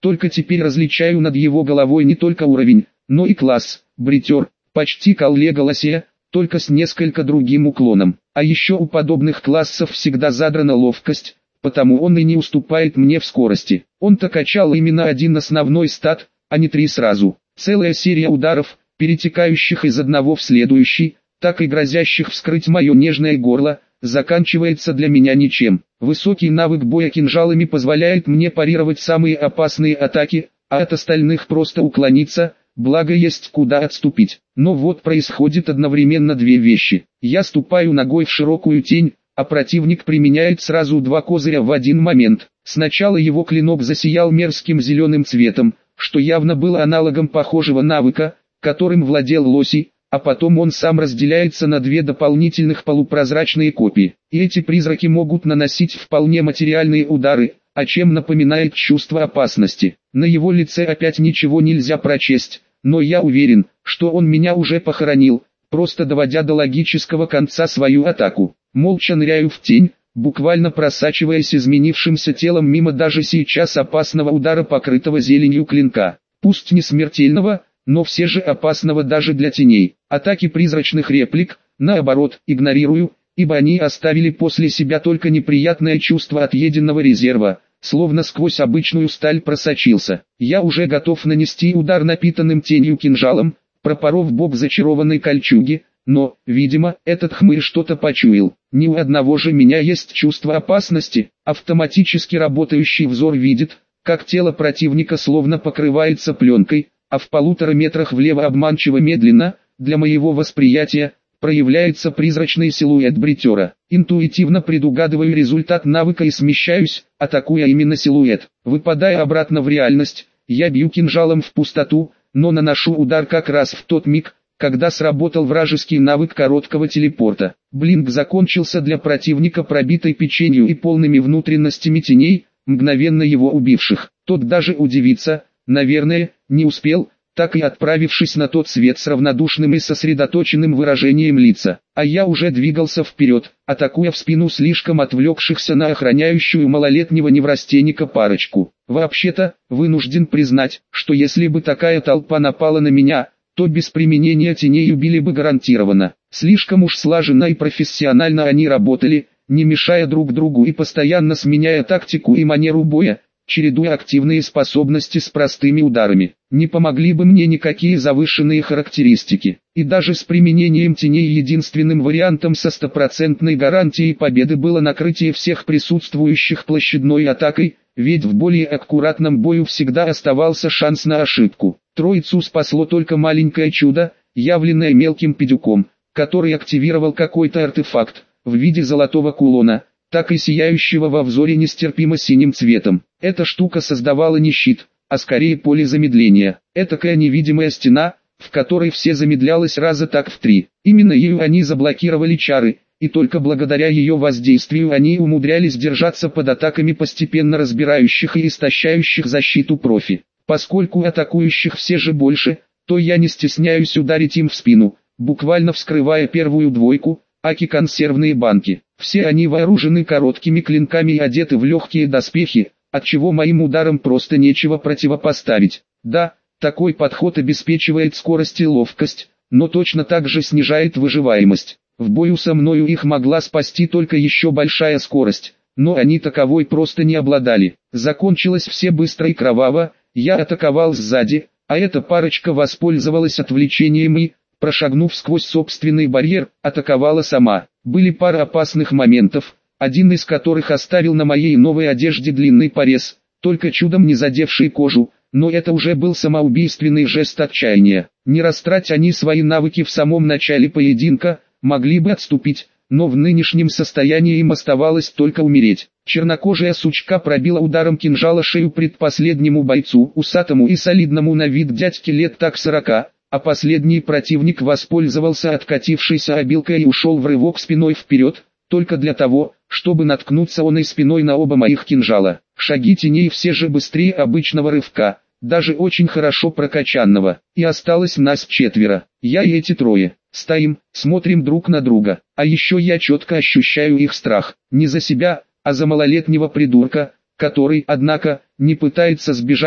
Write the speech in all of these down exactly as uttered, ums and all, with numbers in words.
Только теперь различаю над его головой не только уровень, но и класс. Бритер, почти коллега Лосея, только с несколько другим уклоном. А еще у подобных классов всегда задрана ловкость, потому он и не уступает мне в скорости. Он-то качал именно один основной стат, а не три сразу. Целая серия ударов, перетекающих из одного в следующий, так и грозящих вскрыть мое нежное горло, заканчивается для меня ничем. Высокий навык боя кинжалами позволяет мне парировать самые опасные атаки, а от остальных просто уклониться, благо есть куда отступить. Но вот происходит одновременно две вещи. Я ступаю ногой в широкую тень, а противник применяет сразу два козыря в один момент. Сначала его клинок засиял мерзким зеленым цветом, что явно было аналогом похожего навыка, которым владел Лосей, а потом он сам разделяется на две дополнительных полупрозрачные копии. И эти призраки могут наносить вполне материальные удары, о чем напоминает чувство опасности. На его лице опять ничего нельзя прочесть, но я уверен, что он меня уже похоронил, просто доводя до логического конца свою атаку. Молча ныряю в тень, буквально просачиваясь изменившимся телом мимо даже сейчас опасного удара, покрытого зеленью клинка. Пусть не смертельного, но все же опасного даже для теней. Атаки призрачных реплик, наоборот, игнорирую, ибо они оставили после себя только неприятное чувство отъеденного резерва, словно сквозь обычную сталь просочился. Я уже готов нанести удар напитанным тенью кинжалом, пропоров бок зачарованной кольчуги, но, видимо, этот хмырь что-то почуял. Ни у одного же меня есть чувство опасности. Автоматически работающий взор видит, как тело противника словно покрывается пленкой, а в полутора метрах влево обманчиво медленно, для моего восприятия, проявляется призрачный силуэт бритера. Интуитивно предугадываю результат навыка и смещаюсь, атакуя именно силуэт. Выпадая обратно в реальность, я бью кинжалом в пустоту, но наношу удар как раз в тот миг, когда сработал вражеский навык короткого телепорта. Блинк закончился для противника пробитой печенью и полными внутренностями теней, мгновенно его убивших. Тот даже удивиться, наверное, не успел, так и отправившись на тот свет с равнодушным и сосредоточенным выражением лица. А я уже двигался вперед, атакуя в спину слишком отвлекшихся на охраняющую малолетнего неврастенника парочку. Вообще-то, вынужден признать, что если бы такая толпа напала на меня, то без применения теней убили бы гарантированно. Слишком уж слаженно и профессионально они работали, не мешая друг другу и постоянно сменяя тактику и манеру боя, чередуя активные способности с простыми ударами. Не помогли бы мне никакие завышенные характеристики. И даже с применением теней единственным вариантом со стопроцентной гарантией победы было накрытие всех присутствующих площадной атакой, ведь в более аккуратном бою всегда оставался шанс на ошибку. Троицу спасло только маленькое чудо, явленное мелким педюком, который активировал какой-то артефакт, в виде золотого кулона, так и сияющего во взоре нестерпимо синим цветом. Эта штука создавала не щит, а скорее поле замедления. Этакая невидимая стена, в которой все замедлялось раза так в три. Именно ею они заблокировали чары, и только благодаря ее воздействию они умудрялись держаться под атаками постепенно разбирающих и истощающих защиту профи. Поскольку атакующих все же больше, то я не стесняюсь ударить им в спину, буквально вскрывая первую двойку, аки консервные банки. Все они вооружены короткими клинками и одеты в легкие доспехи, отчего моим ударам просто нечего противопоставить. Да, такой подход обеспечивает скорость и ловкость, но точно так же снижает выживаемость. В бою со мною их могла спасти только еще большая скорость, но они таковой просто не обладали. Закончилось все быстро и кроваво. Я атаковал сзади, а эта парочка воспользовалась отвлечением и, прошагнув сквозь собственный барьер, атаковала сама. Были пара опасных моментов, один из которых оставил на моей новой одежде длинный порез, только чудом не задевший кожу, но это уже был самоубийственный жест отчаяния. Не растрать они свои навыки в самом начале поединка, могли бы отступить, но в нынешнем состоянии им оставалось только умереть. Чернокожая сучка пробила ударом кинжала шею предпоследнему бойцу, усатому и солидному на вид дядьке лет так сорока, а последний противник воспользовался откатившейся обилкой и ушел в рывок спиной вперед, только для того, чтобы наткнуться он и спиной на оба моих кинжала. Шаги теней все же быстрее обычного рывка, даже очень хорошо прокачанного, и осталось нас четверо, я и эти трое. Стоим, смотрим друг на друга, а еще я четко ощущаю их страх, не за себя, а за малолетнего придурка, который, однако, не пытается сбежать,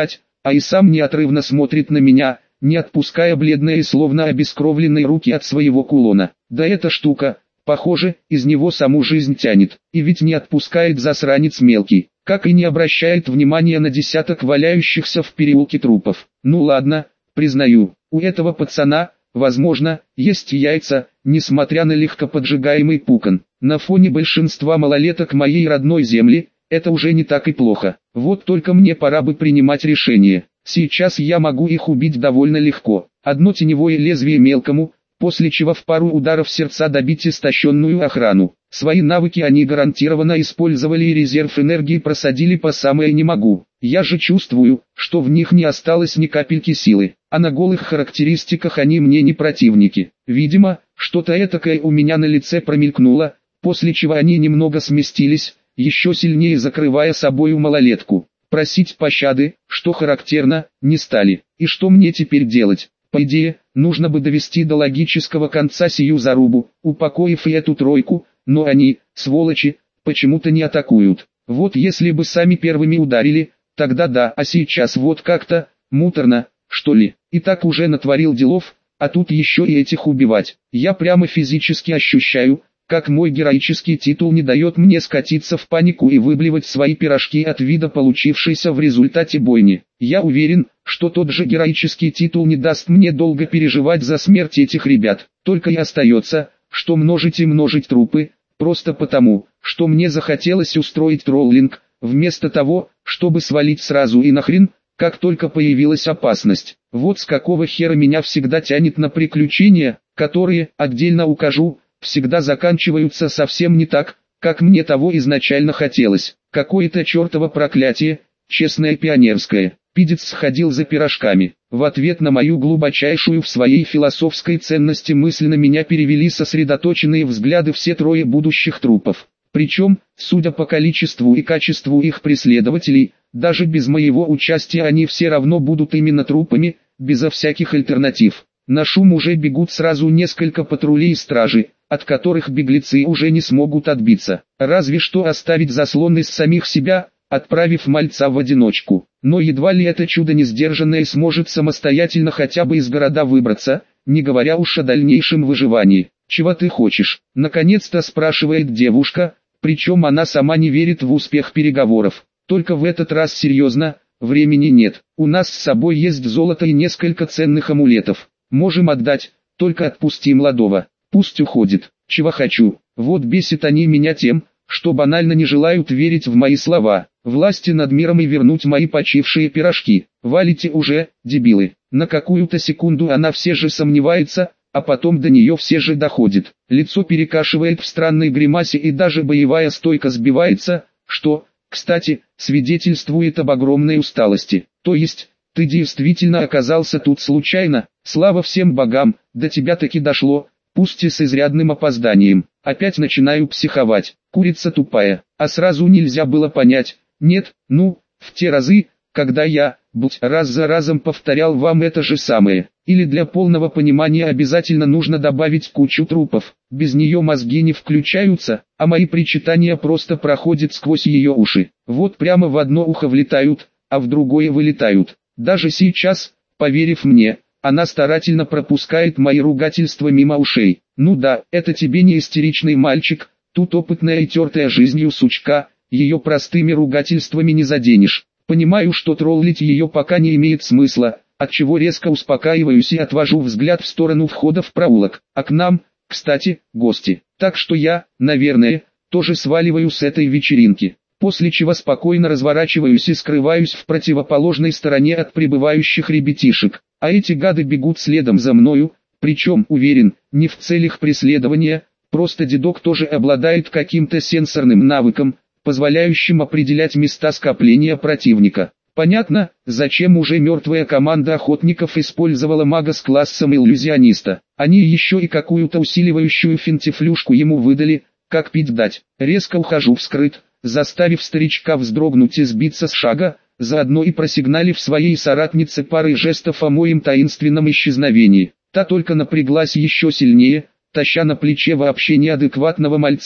а и сам неотрывно смотрит на меня, не отпуская бледные и словно обескровленные руки от своего кулона. Да эта штука, похоже, из него саму жизнь тянет, и ведь не отпускает засранец мелкий, как и не обращает внимания на десяток валяющихся в переулке трупов. Ну ладно, признаю, у этого пацана, возможно, есть яйца, несмотря на легко поджигаемый пукан. На фоне большинства малолеток моей родной земли, это уже не так и плохо. Вот только мне пора бы принимать решение. Сейчас я могу их убить довольно легко. Одно теневое лезвие мелкому, после чего в пару ударов сердца добить истощенную охрану. Свои навыки они гарантированно использовали и резерв энергии просадили по самое не могу. Я же чувствую, что в них не осталось ни капельки силы, а на голых характеристиках они мне не противники. Видимо, что-то этакое у меня на лице промелькнуло, после чего они немного сместились, еще сильнее закрывая собою малолетку. Просить пощады, что характерно, не стали. И что мне теперь делать? По идее, нужно бы довести до логического конца сию зарубу, упокоив и эту тройку, но они, сволочи, почему-то не атакуют. Вот если бы сами первыми ударили, тогда да, а сейчас вот как-то, муторно, что ли. И так уже натворил делов, а тут еще и этих убивать. Я прямо физически ощущаю, как мой героический титул не дает мне скатиться в панику и выблевать свои пирожки от вида получившейся в результате бойни. Я уверен, что тот же героический титул не даст мне долго переживать за смерть этих ребят. Только и остается, что множить и множить трупы, просто потому, что мне захотелось устроить троллинг, вместо того, чтобы свалить сразу и нахрен, как только появилась опасность. Вот с какого хера меня всегда тянет на приключения, которые, отдельно укажу, всегда заканчиваются совсем не так, как мне того изначально хотелось. Какое-то чертово проклятие, честное пионерское. Пидец сходил за пирожками. В ответ на мою глубочайшую в своей философской ценности мысль на меня перевели сосредоточенные взгляды все трое будущих трупов. Причем, судя по количеству и качеству их преследователей, даже без моего участия они все равно будут именно трупами, безо всяких альтернатив. На шум уже бегут сразу несколько патрулей и стражи, от которых беглецы уже не смогут отбиться. Разве что оставить заслон из самих себя, отправив мальца в одиночку. Но едва ли это чудо несдержанное сможет самостоятельно хотя бы из города выбраться, не говоря уж о дальнейшем выживании. «Чего ты хочешь?» — наконец-то спрашивает девушка, причем она сама не верит в успех переговоров. Только в этот раз серьезно, времени нет. У нас с собой есть золото и несколько ценных амулетов. Можем отдать, только отпусти молодого. Пусть уходит. Чего хочу. Вот бесит они меня тем, что банально не желают верить в мои слова. Власти над миром и вернуть мои почившие пирожки. Валите уже, дебилы. На какую-то секунду она все же сомневается, а потом до нее все же доходит. Лицо перекашивает в странной гримасе и даже боевая стойка сбивается, что, кстати, свидетельствует об огромной усталости. То есть, ты действительно оказался тут случайно? Слава всем богам, до тебя таки дошло, пусть и с изрядным опозданием. Опять начинаю психовать. Курица тупая, а сразу нельзя было понять. Нет, ну, в те разы, когда я, будь раз за разом повторял вам это же самое. Или для полного понимания обязательно нужно добавить кучу трупов. Без нее мозги не включаются, а мои причитания просто проходят сквозь ее уши. Вот прямо в одно ухо влетают, а в другое вылетают. Даже сейчас, поверив мне, она старательно пропускает мои ругательства мимо ушей. Ну да, это тебе не истеричный мальчик, тут опытная и тертая жизнью сучка, ее простыми ругательствами не заденешь. Понимаю, что троллить ее пока не имеет смысла, отчего резко успокаиваюсь и отвожу взгляд в сторону входа в проулок. А к нам, кстати, гости. Так что я, наверное, тоже сваливаю с этой вечеринки. После чего спокойно разворачиваюсь и скрываюсь в противоположной стороне от прибывающих ребятишек. А эти гады бегут следом за мною, причем, уверен, не в целях преследования, просто дедок тоже обладает каким-то сенсорным навыком, позволяющим определять места скопления противника. Понятно, зачем уже мертвая команда охотников использовала мага с классом иллюзиониста. Они еще и какую-то усиливающую финтифлюшку ему выдали, как пить дать. Резко ухожу вскрыт, заставив старичка вздрогнуть и сбиться с шага, заодно и просигналив своей соратнице парой жестов о моем таинственном исчезновении. Та только напряглась еще сильнее, таща на плече вообще неадекватного мальца.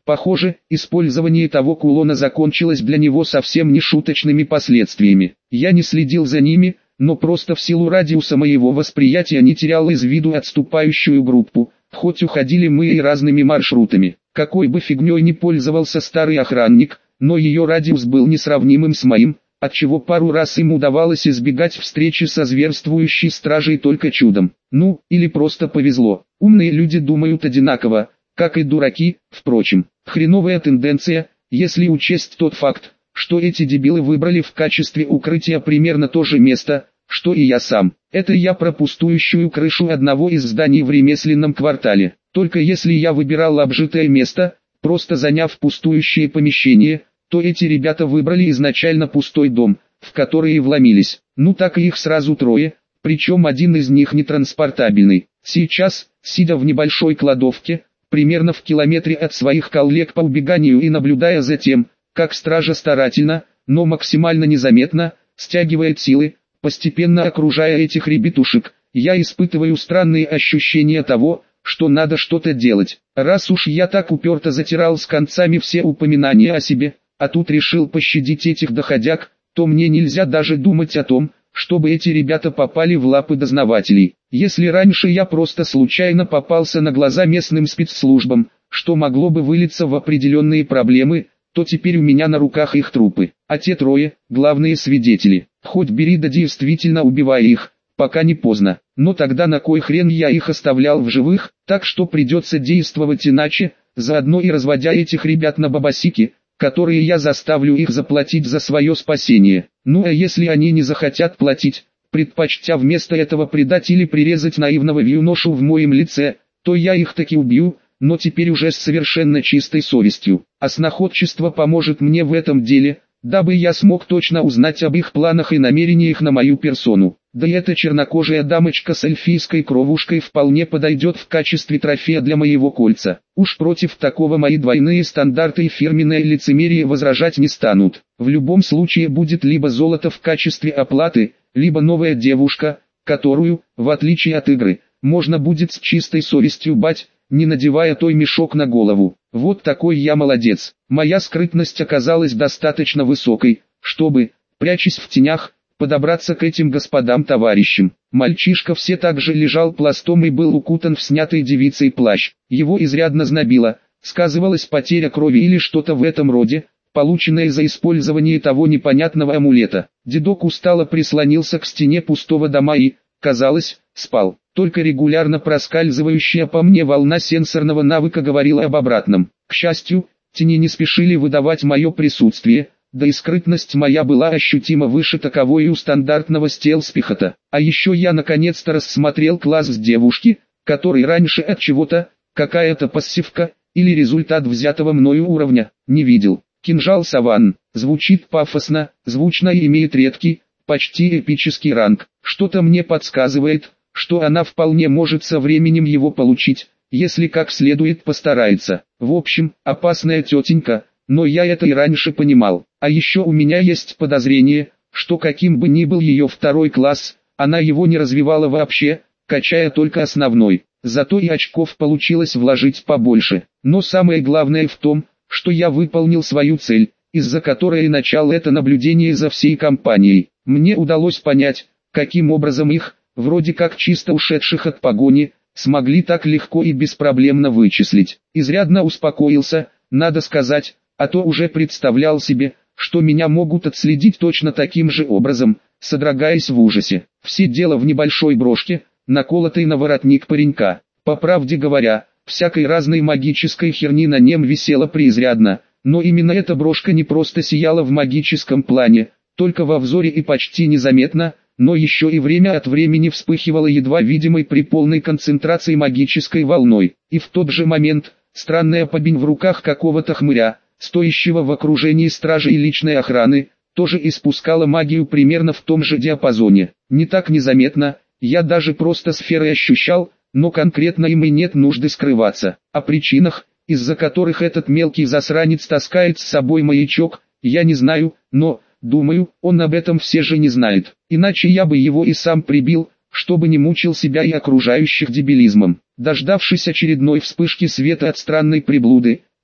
Похоже, использование того кулона закончилось для него совсем не шуточными последствиями. Я не следил за ними, но просто в силу радиуса моего восприятия не терял из виду отступающую группу, хоть уходили мы и разными маршрутами. Какой бы фигней ни пользовался старый охранник, но ее радиус был несравнимым с моим, отчего пару раз им удавалось избегать встречи со зверствующей стражей только чудом. Ну, или просто повезло. Умные люди думают одинаково, как и дураки, впрочем. Хреновая тенденция, если учесть тот факт, что эти дебилы выбрали в качестве укрытия примерно то же место, что и я сам. Это я про пустующую крышу одного из зданий в ремесленном квартале. Только если я выбирал обжитое место, просто заняв пустующее помещение, то эти ребята выбрали изначально пустой дом, в который и вломились. Ну так и их сразу трое, причем один из них нетранспортабельный. Сейчас, сидя в небольшой кладовке, примерно в километре от своих коллег по убеганию и наблюдая за тем, как стража старательно, но максимально незаметно, стягивает силы, постепенно окружая этих ребятушек, я испытываю странные ощущения того, что надо что-то делать. Раз уж я так уперто затирал с концами все упоминания о себе, а тут решил пощадить этих доходяг, то мне нельзя даже думать о том, чтобы эти ребята попали в лапы дознавателей. Если раньше я просто случайно попался на глаза местным спецслужбам, что могло бы вылиться в определенные проблемы, то теперь у меня на руках их трупы, а те трое – главные свидетели. Хоть бери да действительно убивай их, пока не поздно. Но тогда на кой хрен я их оставлял в живых, так что придется действовать иначе, заодно и разводя этих ребят на бабасики, которые я заставлю их заплатить за свое спасение. Ну а если они не захотят платить, предпочтя вместо этого предать или прирезать наивного юношу в моем лице, то я их таки убью, но теперь уже с совершенно чистой совестью. А сноходчество поможет мне в этом деле, дабы я смог точно узнать об их планах и намерениях на мою персону. Да и эта чернокожая дамочка с эльфийской кровушкой вполне подойдет в качестве трофея для моего кольца. Уж против такого мои двойные стандарты и фирменное лицемерие возражать не станут. В любом случае будет либо золото в качестве оплаты, либо новая девушка, которую, в отличие от игры, можно будет с чистой совестью бать, не надевая той мешок на голову. Вот такой я молодец. Моя скрытность оказалась достаточно высокой, чтобы, прячась в тенях, подобраться к этим господам-товарищам. Мальчишка все так же лежал пластом и был укутан в снятый девицей плащ. Его изрядно знобило, сказывалась потеря крови или что-то в этом роде, полученное за использование того непонятного амулета. Дедок устало прислонился к стене пустого дома и, казалось, спал. Только регулярно проскальзывающая по мне волна сенсорного навыка говорила об обратном. К счастью, тени не спешили выдавать мое присутствие, да и скрытность моя была ощутимо выше таковой и у стандартного стелс-пехота. А еще я наконец-то рассмотрел класс девушки, который раньше от чего-то, какая-то пассивка, или результат взятого мною уровня, не видел. Кинжал Саванн, звучит пафосно, звучно и имеет редкий, почти эпический ранг. Что-то мне подсказывает, что она вполне может со временем его получить, если как следует постарается. В общем, опасная тетенька, но я это и раньше понимал. А еще у меня есть подозрение, что каким бы ни был ее второй класс, она его не развивала вообще, качая только основной. Зато и очков получилось вложить побольше. Но самое главное в том, что я выполнил свою цель, из-за которой и начал это наблюдение за всей компанией. Мне удалось понять, каким образом их, вроде как чисто ушедших от погони, смогли так легко и беспроблемно вычислить. Изрядно успокоился, надо сказать, а то уже представлял себе, что меня могут отследить точно таким же образом, содрогаясь в ужасе. Все дело в небольшой брошке, наколотой на воротник паренька. По правде говоря, всякой разной магической херни на нем висела преизрядно, но именно эта брошка не просто сияла в магическом плане, только во взоре и почти незаметно, но еще и время от времени вспыхивала едва видимой при полной концентрации магической волной. И в тот же момент, странная побень в руках какого-то хмыря, стоящего в окружении стражи и личной охраны, тоже испускала магию примерно в том же диапазоне. Не так незаметно, я даже просто сферой ощущал, но конкретно им и нет нужды скрываться. О причинах, из-за которых этот мелкий засранец таскает с собой маячок, я не знаю, но, думаю, он об этом все же не знает. Иначе я бы его и сам прибил, чтобы не мучил себя и окружающих дебилизмом. Дождавшись очередной вспышки света от странной приблуды,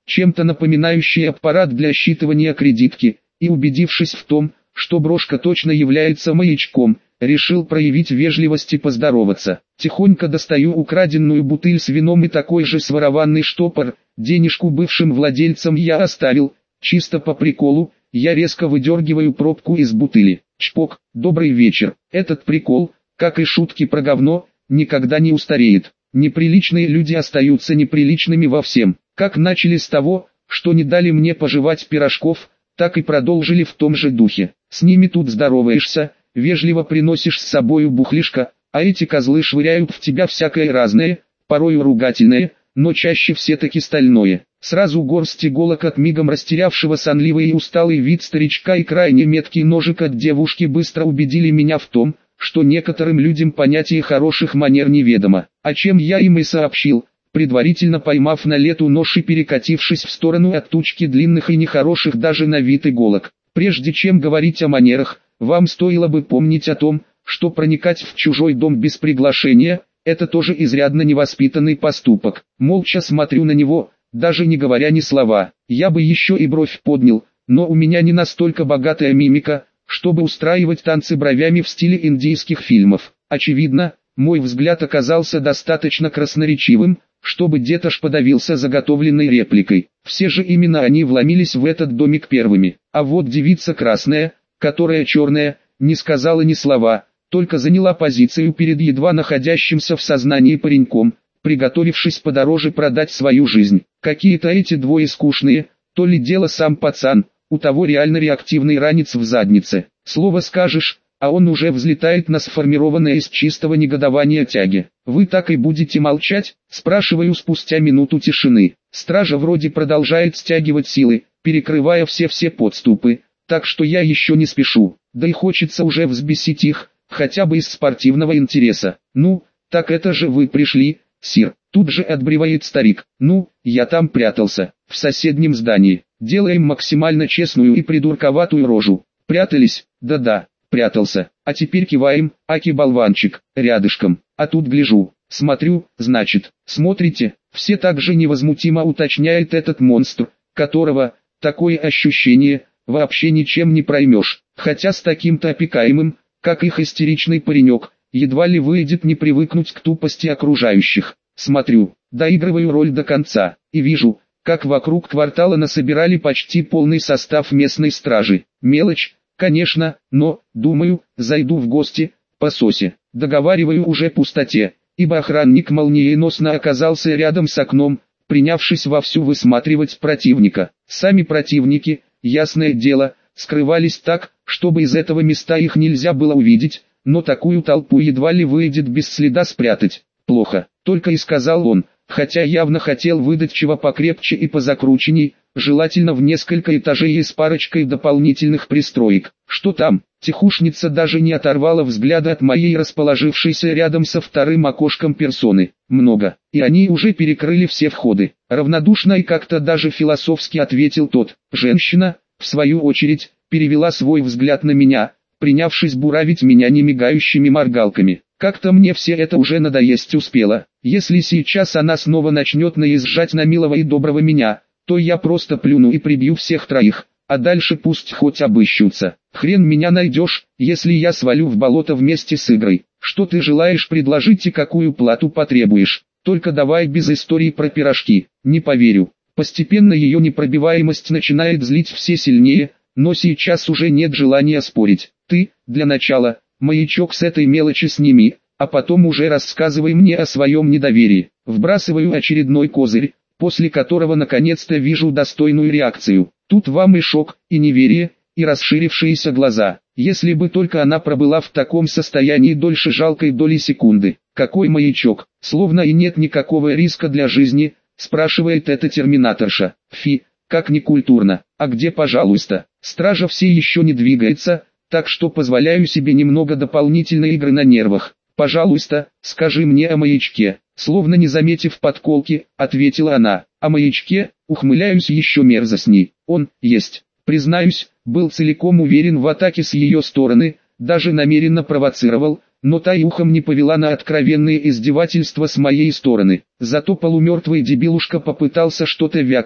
чем-то напоминающий аппарат для считывания кредитки, и убедившись в том, что брошка точно является маячком, решил проявить вежливость и поздороваться. Тихонько достаю украденную бутыль с вином и такой же сворованный штопор, денежку бывшим владельцам я оставил, чисто по приколу, я резко выдергиваю пробку из бутыли. Чпок, добрый вечер. Этот прикол, как и шутки про говно, никогда не устареет. Неприличные люди остаются неприличными во всем. Как начали с того, что не дали мне пожевать пирожков, так и продолжили в том же духе. С ними тут здороваешься, вежливо приносишь с собою бухлишко, а эти козлы швыряют в тебя всякое разное, порою ругательное, но чаще все-таки стальное. Сразу горсть иголок от мигом растерявшего сонливый и усталый вид старичка и крайне меткий ножик от девушки быстро убедили меня в том, что некоторым людям понятие хороших манер неведомо, о чем я им и сообщил, предварительно поймав на лету нож и перекатившись в сторону от тучки длинных и нехороших даже на вид иголок. Прежде чем говорить о манерах, вам стоило бы помнить о том, что проникать в чужой дом без приглашения – это тоже изрядно невоспитанный поступок. Молча смотрю на него, даже не говоря ни слова. Я бы еще и бровь поднял, но у меня не настолько богатая мимика, чтобы устраивать танцы бровями в стиле индийских фильмов. Очевидно, мой взгляд оказался достаточно красноречивым, чтобы детош подавился заготовленной репликой. Все же именно они вломились в этот домик первыми. А вот девица красная, которая черная, не сказала ни слова, только заняла позицию перед едва находящимся в сознании пареньком, приготовившись подороже продать свою жизнь. Какие-то эти двое скучные, то ли дело сам пацан, у того реально реактивный ранец в заднице. Слово скажешь, а он уже взлетает на сформированное из чистого негодования тяги. «Вы так и будете молчать?» – спрашиваю спустя минуту тишины. Стража вроде продолжает стягивать силы, перекрывая все-все подступы, так что я еще не спешу, да и хочется уже взбесить их, хотя бы из спортивного интереса. «Ну, так это же вы пришли, сир», тут же отбревает старик. «Ну, я там прятался, в соседнем здании». Делаем максимально честную и придурковатую рожу. «Прятались? Да-да, прятался. А теперь киваем, аки болванчик, рядышком. А тут гляжу, смотрю, значит, смотрите». Все так же невозмутимо уточняет этот монстр, которого, такое ощущение, вообще ничем не проймешь. Хотя с таким-то опекаемым, как их истеричный паренек, едва ли выйдет не привыкнуть к тупости окружающих. Смотрю, доигрываю роль до конца, и вижу, как вокруг квартала насобирали почти полный состав местной стражи. Мелочь, конечно, но, думаю, зайду в гости, по сосе. Договариваю уже пустоте, ибо охранник молниеносно оказался рядом с окном, принявшись вовсю высматривать противника. Сами противники, ясное дело, скрывались так, чтобы из этого места их нельзя было увидеть, но такую толпу едва ли выйдет без следа спрятать. «Плохо», только и сказал он, хотя явно хотел выдать чего покрепче и позакрученней, желательно в несколько этажей и с парочкой дополнительных пристроек. «Что там?» Тихушница даже не оторвала взгляда от моей расположившейся рядом со вторым окошком персоны. «Много, и они уже перекрыли все входы». Равнодушно и как-то даже философски ответил тот. Женщина, в свою очередь, перевела свой взгляд на меня, принявшись буравить меня немигающими моргалками. Как-то мне все это уже надоесть успело. Если сейчас она снова начнет наезжать на милого и доброго меня, то я просто плюну и прибью всех троих, а дальше пусть хоть обыщутся. Хрен меня найдешь, если я свалю в болото вместе с Игрой. Что ты желаешь предложить и какую плату потребуешь? Только давай без истории про пирожки. Не поверю. Постепенно ее непробиваемость начинает злить все сильнее, но сейчас уже нет желания спорить. Ты, для начала, маячок с этой мелочи сними, а потом уже рассказывай мне о своем недоверии. Вбрасываю очередной козырь, после которого наконец-то вижу достойную реакцию. Тут вам и шок, и неверие, и расширившиеся глаза. Если бы только она пробыла в таком состоянии дольше жалкой доли секунды. Какой маячок? Словно и нет никакого риска для жизни, спрашивает эта терминаторша. Фи, как некультурно. А где, пожалуйста? Стража все еще не двигается, так что позволяю себе немного дополнительной игры на нервах. «Пожалуйста, скажи мне о маячке», словно не заметив подколки, ответила она. «О маячке?» Ухмыляюсь еще мерзостней. Он есть. Признаюсь, был целиком уверен в атаке с ее стороны, даже намеренно провоцировал, но та и ухом не повела на откровенные издевательства с моей стороны. Зато полумертвый дебилушка попытался что-то вякнуть,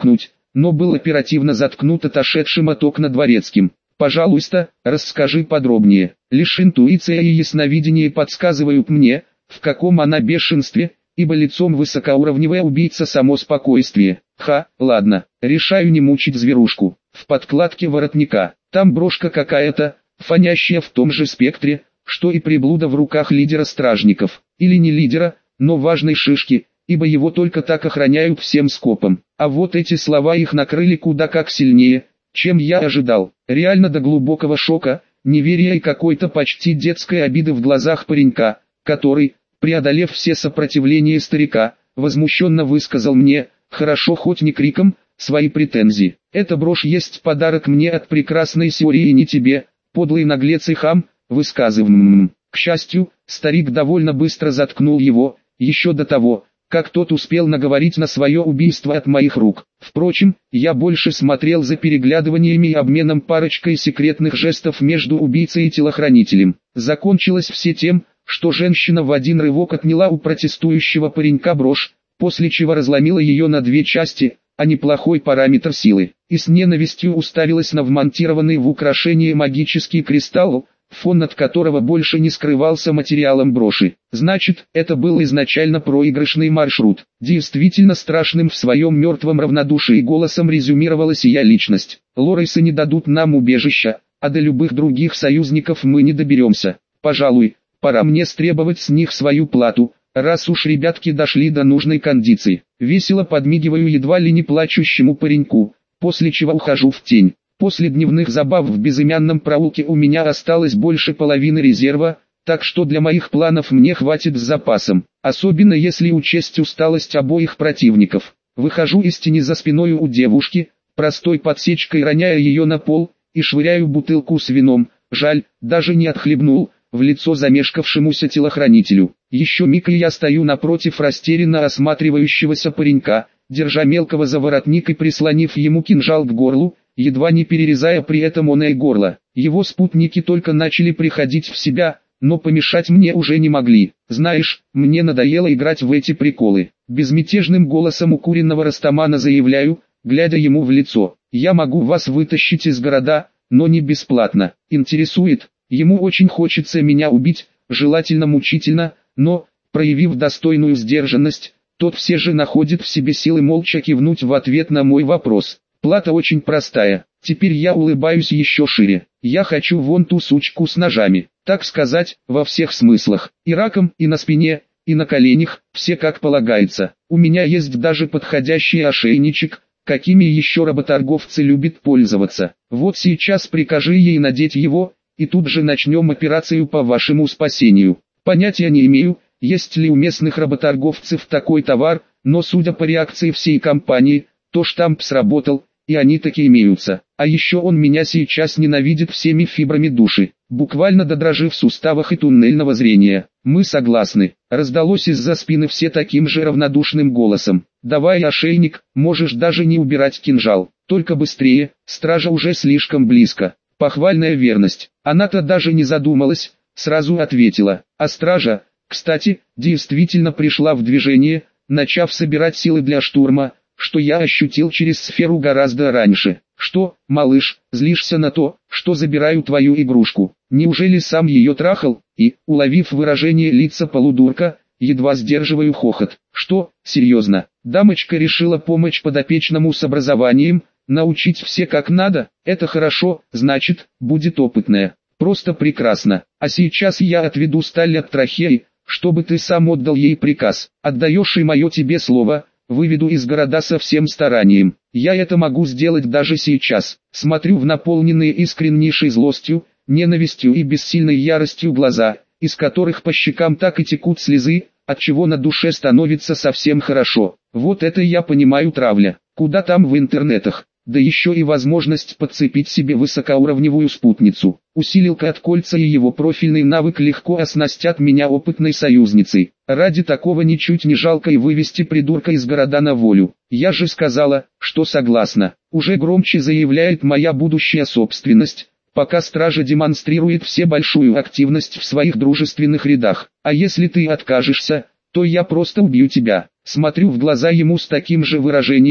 но был оперативно заткнут отошедшим от окна дворецким. «Пожалуйста, расскажи подробнее». Лишь интуиция и ясновидение подсказывают мне, в каком она бешенстве, ибо лицом высокоуровневая убийца само спокойствие. Ха, ладно, решаю не мучить зверушку. В подкладке воротника, там брошка какая-то, фонящая в том же спектре, что и приблуда в руках лидера стражников. Или не лидера, но важной шишки, ибо его только так охраняют всем скопом. А вот эти слова их накрыли куда как сильнее, чем я ожидал. Реально до глубокого шока, неверия и какой-то почти детской обиды в глазах паренька, который, преодолев все сопротивления старика, возмущенно высказал мне, хорошо хоть не криком, свои претензии. «Эта брошь есть подарок мне от прекрасной Сиори и не тебе, подлый наглец и хам», высказываем. К счастью, старик довольно быстро заткнул его, еще до того, как тот успел наговорить на свое убийство от моих рук. Впрочем, я больше смотрел за переглядываниями и обменом парочкой секретных жестов между убийцей и телохранителем. Закончилось все тем, что женщина в один рывок отняла у протестующего паренька брошь, после чего разломила ее на две части, а неплохой параметр силы, и с ненавистью уставилась на вмонтированный в украшение магический кристалл, фон от которого больше не скрывался материалом броши. Значит, это был изначально проигрышный маршрут. Действительно страшным в своем мертвом равнодушии голосом резюмировала сия личность. Лорейсы не дадут нам убежища, а до любых других союзников мы не доберемся. Пожалуй, пора мне стребовать с них свою плату, раз уж ребятки дошли до нужной кондиции. Весело подмигиваю едва ли не плачущему пареньку, после чего ухожу в тень. После дневных забав в безымянном проулке у меня осталось больше половины резерва, так что для моих планов мне хватит с запасом, особенно если учесть усталость обоих противников. Выхожу из тени за спиной у девушки, простой подсечкой роняя ее на пол, и швыряю бутылку с вином, жаль, даже не отхлебнул, в лицо замешкавшемуся телохранителю. Еще миг и я стою напротив растерянно осматривающегося паренька, держа мелкого за воротник и прислонив ему кинжал к горлу, едва не перерезая при этом оное горло. Его спутники только начали приходить в себя, но помешать мне уже не могли. «Знаешь, мне надоело играть в эти приколы». Безмятежным голосом укуренного растамана заявляю, глядя ему в лицо. «Я могу вас вытащить из города, но не бесплатно. Интересует? Ему очень хочется меня убить, желательно мучительно, но, проявив достойную сдержанность, тот все же находит в себе силы молча кивнуть в ответ на мой вопрос. Плата очень простая. Теперь я улыбаюсь еще шире. Я хочу вон ту сучку с ножами, так сказать, во всех смыслах. И раком, и на спине, и на коленях, все как полагается. У меня есть даже подходящий ошейничек, какими еще работорговцы любят пользоваться. Вот сейчас прикажи ей надеть его, и тут же начнем операцию по вашему спасению. Понятия не имею, есть ли у местных работорговцев такой товар, но судя по реакции всей компании, то штамп сработал, и они таки имеются. А еще он меня сейчас ненавидит всеми фибрами души, буквально до дрожи в суставах и туннельного зрения. Мы согласны. Раздалось из-за спины все таким же равнодушным голосом. Давай ошейник, можешь даже не убирать кинжал. Только быстрее, стража уже слишком близко. Похвальная верность. Она-то даже не задумалась, сразу ответила. А стража, кстати, действительно пришла в движение, начав собирать силы для штурма, что я ощутил через сферу гораздо раньше. Что, малыш, злишься на то, что забираю твою игрушку? Неужели сам ее трахал? И, уловив выражение лица полудурка, едва сдерживаю хохот. Что, серьезно? Дамочка решила помочь подопечному с образованием, научить все как надо? Это хорошо, значит, будет опытная. Просто прекрасно. А сейчас я отведу сталь от трахеи, чтобы ты сам отдал ей приказ. Отдаешь и мое тебе слово. Выведу из города со всем старанием. Я это могу сделать даже сейчас. Смотрю в наполненные искреннейшей злостью, ненавистью и бессильной яростью глаза, из которых по щекам так и текут слезы, отчего на душе становится совсем хорошо. Вот это я понимаю травля. Куда там в интернетах? Да еще и возможность подцепить себе высокоуровневую спутницу. Усилилка от кольца и его профильный навык легко оснастят меня опытной союзницей. Ради такого ничуть не жалко и вывести придурка из города на волю. Я же сказала, что согласна. Уже громче заявляет моя будущая собственность, пока стража демонстрирует все большую активность в своих дружественных рядах. А если ты откажешься, то я просто убью тебя. Смотрю в глаза ему с таким же выражением,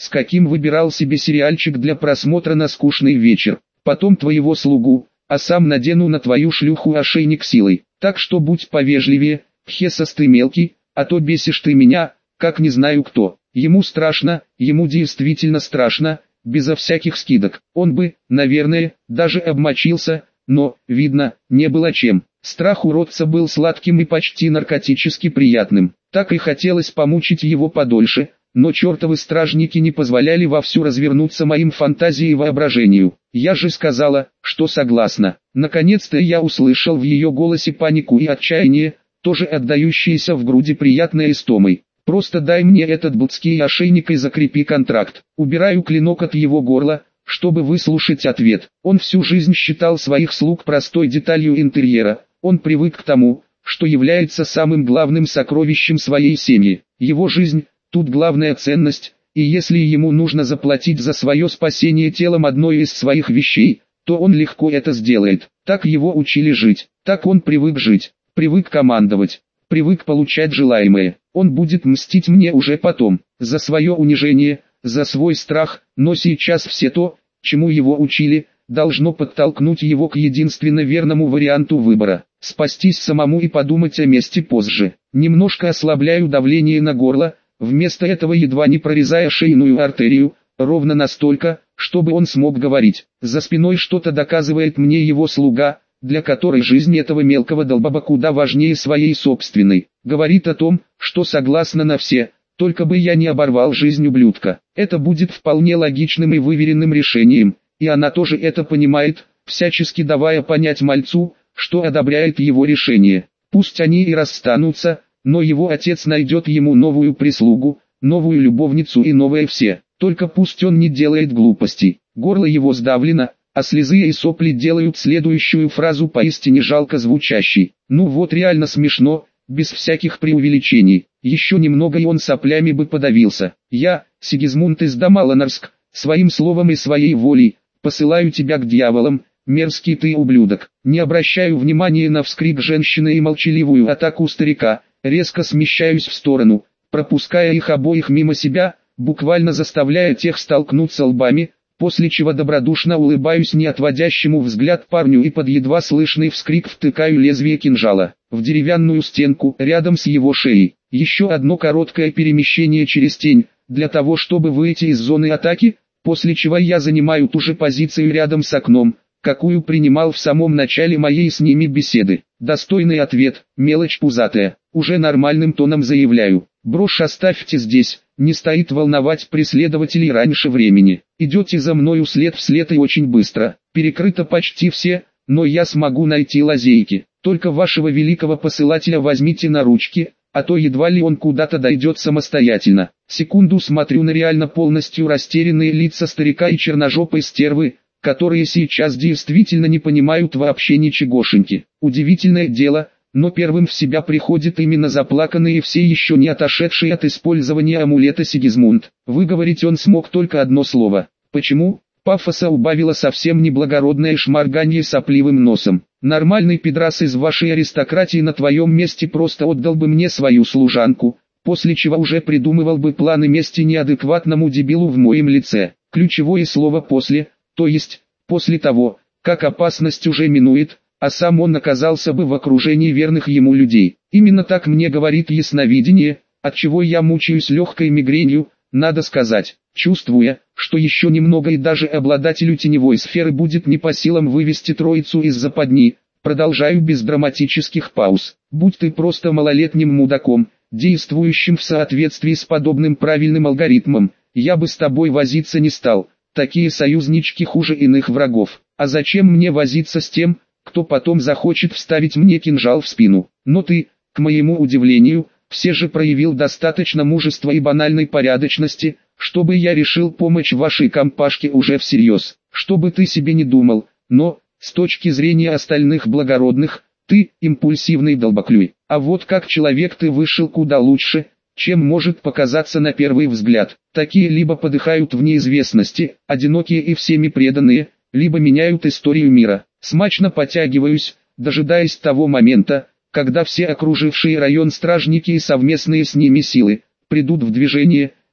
с каким выбирал себе сериальчик для просмотра на скучный вечер. Потом твоего слугу, а сам надену на твою шлюху ошейник силой. Так что будь повежливее, Хесос ты мелкий, а то бесишь ты меня, как не знаю кто». Ему страшно, ему действительно страшно, безо всяких скидок. Он бы, наверное, даже обмочился, но, видно, не было чем. Страх уродца был сладким и почти наркотически приятным. Так и хотелось помучить его подольше, но чертовы стражники не позволяли вовсю развернуться моим фантазии и воображению. Я же сказала, что согласна. Наконец-то я услышал в ее голосе панику и отчаяние, тоже отдающиеся в груди приятной истомой. «Просто дай мне этот блудский ошейник и закрепи контракт». Убираю клинок от его горла, чтобы выслушать ответ. Он всю жизнь считал своих слуг простой деталью интерьера. Он привык к тому, что является самым главным сокровищем своей семьи. Его жизнь – тут главная ценность, и если ему нужно заплатить за свое спасение телом одной из своих вещей, то он легко это сделает. Так его учили жить, так он привык жить, привык командовать, привык получать желаемое. Он будет мстить мне уже потом, за свое унижение, за свой страх, но сейчас все то, чему его учили, должно подтолкнуть его к единственно верному варианту выбора. Спастись самому и подумать о мести позже. Немножко ослабляю давление на горло, вместо этого едва не прорезая шейную артерию, ровно настолько, чтобы он смог говорить. За спиной что-то доказывает мне его слуга, для которой жизнь этого мелкого долбоба куда важнее своей собственной. Говорит о том, что согласна на все, только бы я не оборвал жизнь ублюдка. Это будет вполне логичным и выверенным решением, и она тоже это понимает, всячески давая понять мальцу, что одобряет его решение. Пусть они и расстанутся, но его отец найдет ему новую прислугу, новую любовницу и новое все. Только пусть он не делает глупостей. Горло его сдавлено, а слезы и сопли делают следующую фразу поистине жалко звучащей. Ну вот реально смешно, без всяких преувеличений. Еще немного и он соплями бы подавился. Я, Сигизмунд из Дамаланарск, своим словом и своей волей, посылаю тебя к дьяволам, мерзкий ты ублюдок. Не обращаю внимания на вскрик женщины и молчаливую атаку старика, резко смещаюсь в сторону, пропуская их обоих мимо себя, буквально заставляя тех столкнуться лбами, после чего добродушно улыбаюсь неотводящему взгляд парню и под едва слышный вскрик втыкаю лезвие кинжала в деревянную стенку рядом с его шеей. Еще одно короткое перемещение через тень, для того чтобы выйти из зоны атаки, после чего я занимаю ту же позицию рядом с окном, какую принимал в самом начале моей с ними беседы. Достойный ответ, мелочь пузатая, уже нормальным тоном заявляю. Брошь оставьте здесь, не стоит волновать преследователей раньше времени. Идете за мною след в след и очень быстро. Перекрыто почти все, но я смогу найти лазейки. Только вашего великого посылателя возьмите на ручки, а то едва ли он куда-то дойдет самостоятельно. Секунду смотрю на реально полностью растерянные лица старика и черножопой стервы, которые сейчас действительно не понимают вообще ничегошеньки. Удивительное дело, но первым в себя приходит именно заплаканный и все еще не отошедший от использования амулета Сигизмунд. Выговорить он смог только одно слово. Почему? Пафоса убавило совсем неблагородное шморганье сопливым носом. Нормальный пидрас из вашей аристократии на твоем месте просто отдал бы мне свою служанку, после чего уже придумывал бы планы мести неадекватному дебилу в моем лице. Ключевое слово «после», то есть, после того, как опасность уже минует, а сам он оказался бы в окружении верных ему людей. Именно так мне говорит ясновидение, отчего я мучаюсь легкой мигренью, надо сказать, чувствуя, что еще немного и даже обладателю теневой сферы будет не по силам вывести троицу из западни. Продолжаю без драматических пауз. Будь ты просто малолетним мудаком, действующим в соответствии с подобным правильным алгоритмом, я бы с тобой возиться не стал. Такие союзнички хуже иных врагов. А зачем мне возиться с тем, кто потом захочет вставить мне кинжал в спину? Но ты, к моему удивлению, все же проявил достаточно мужества и банальной порядочности, чтобы я решил помочь вашей компашке уже всерьез. Что бы ты себе не думал, но, с точки зрения остальных благородных, ты импульсивный долбоклюй. А вот как человек ты вышел куда лучше, чем может показаться на первый взгляд. Такие либо подыхают в неизвестности, одинокие и всеми преданные, либо меняют историю мира. Смачно потягиваюсь, дожидаясь того момента, когда все окружившие район стражники и совместные с ними силы придут в движение,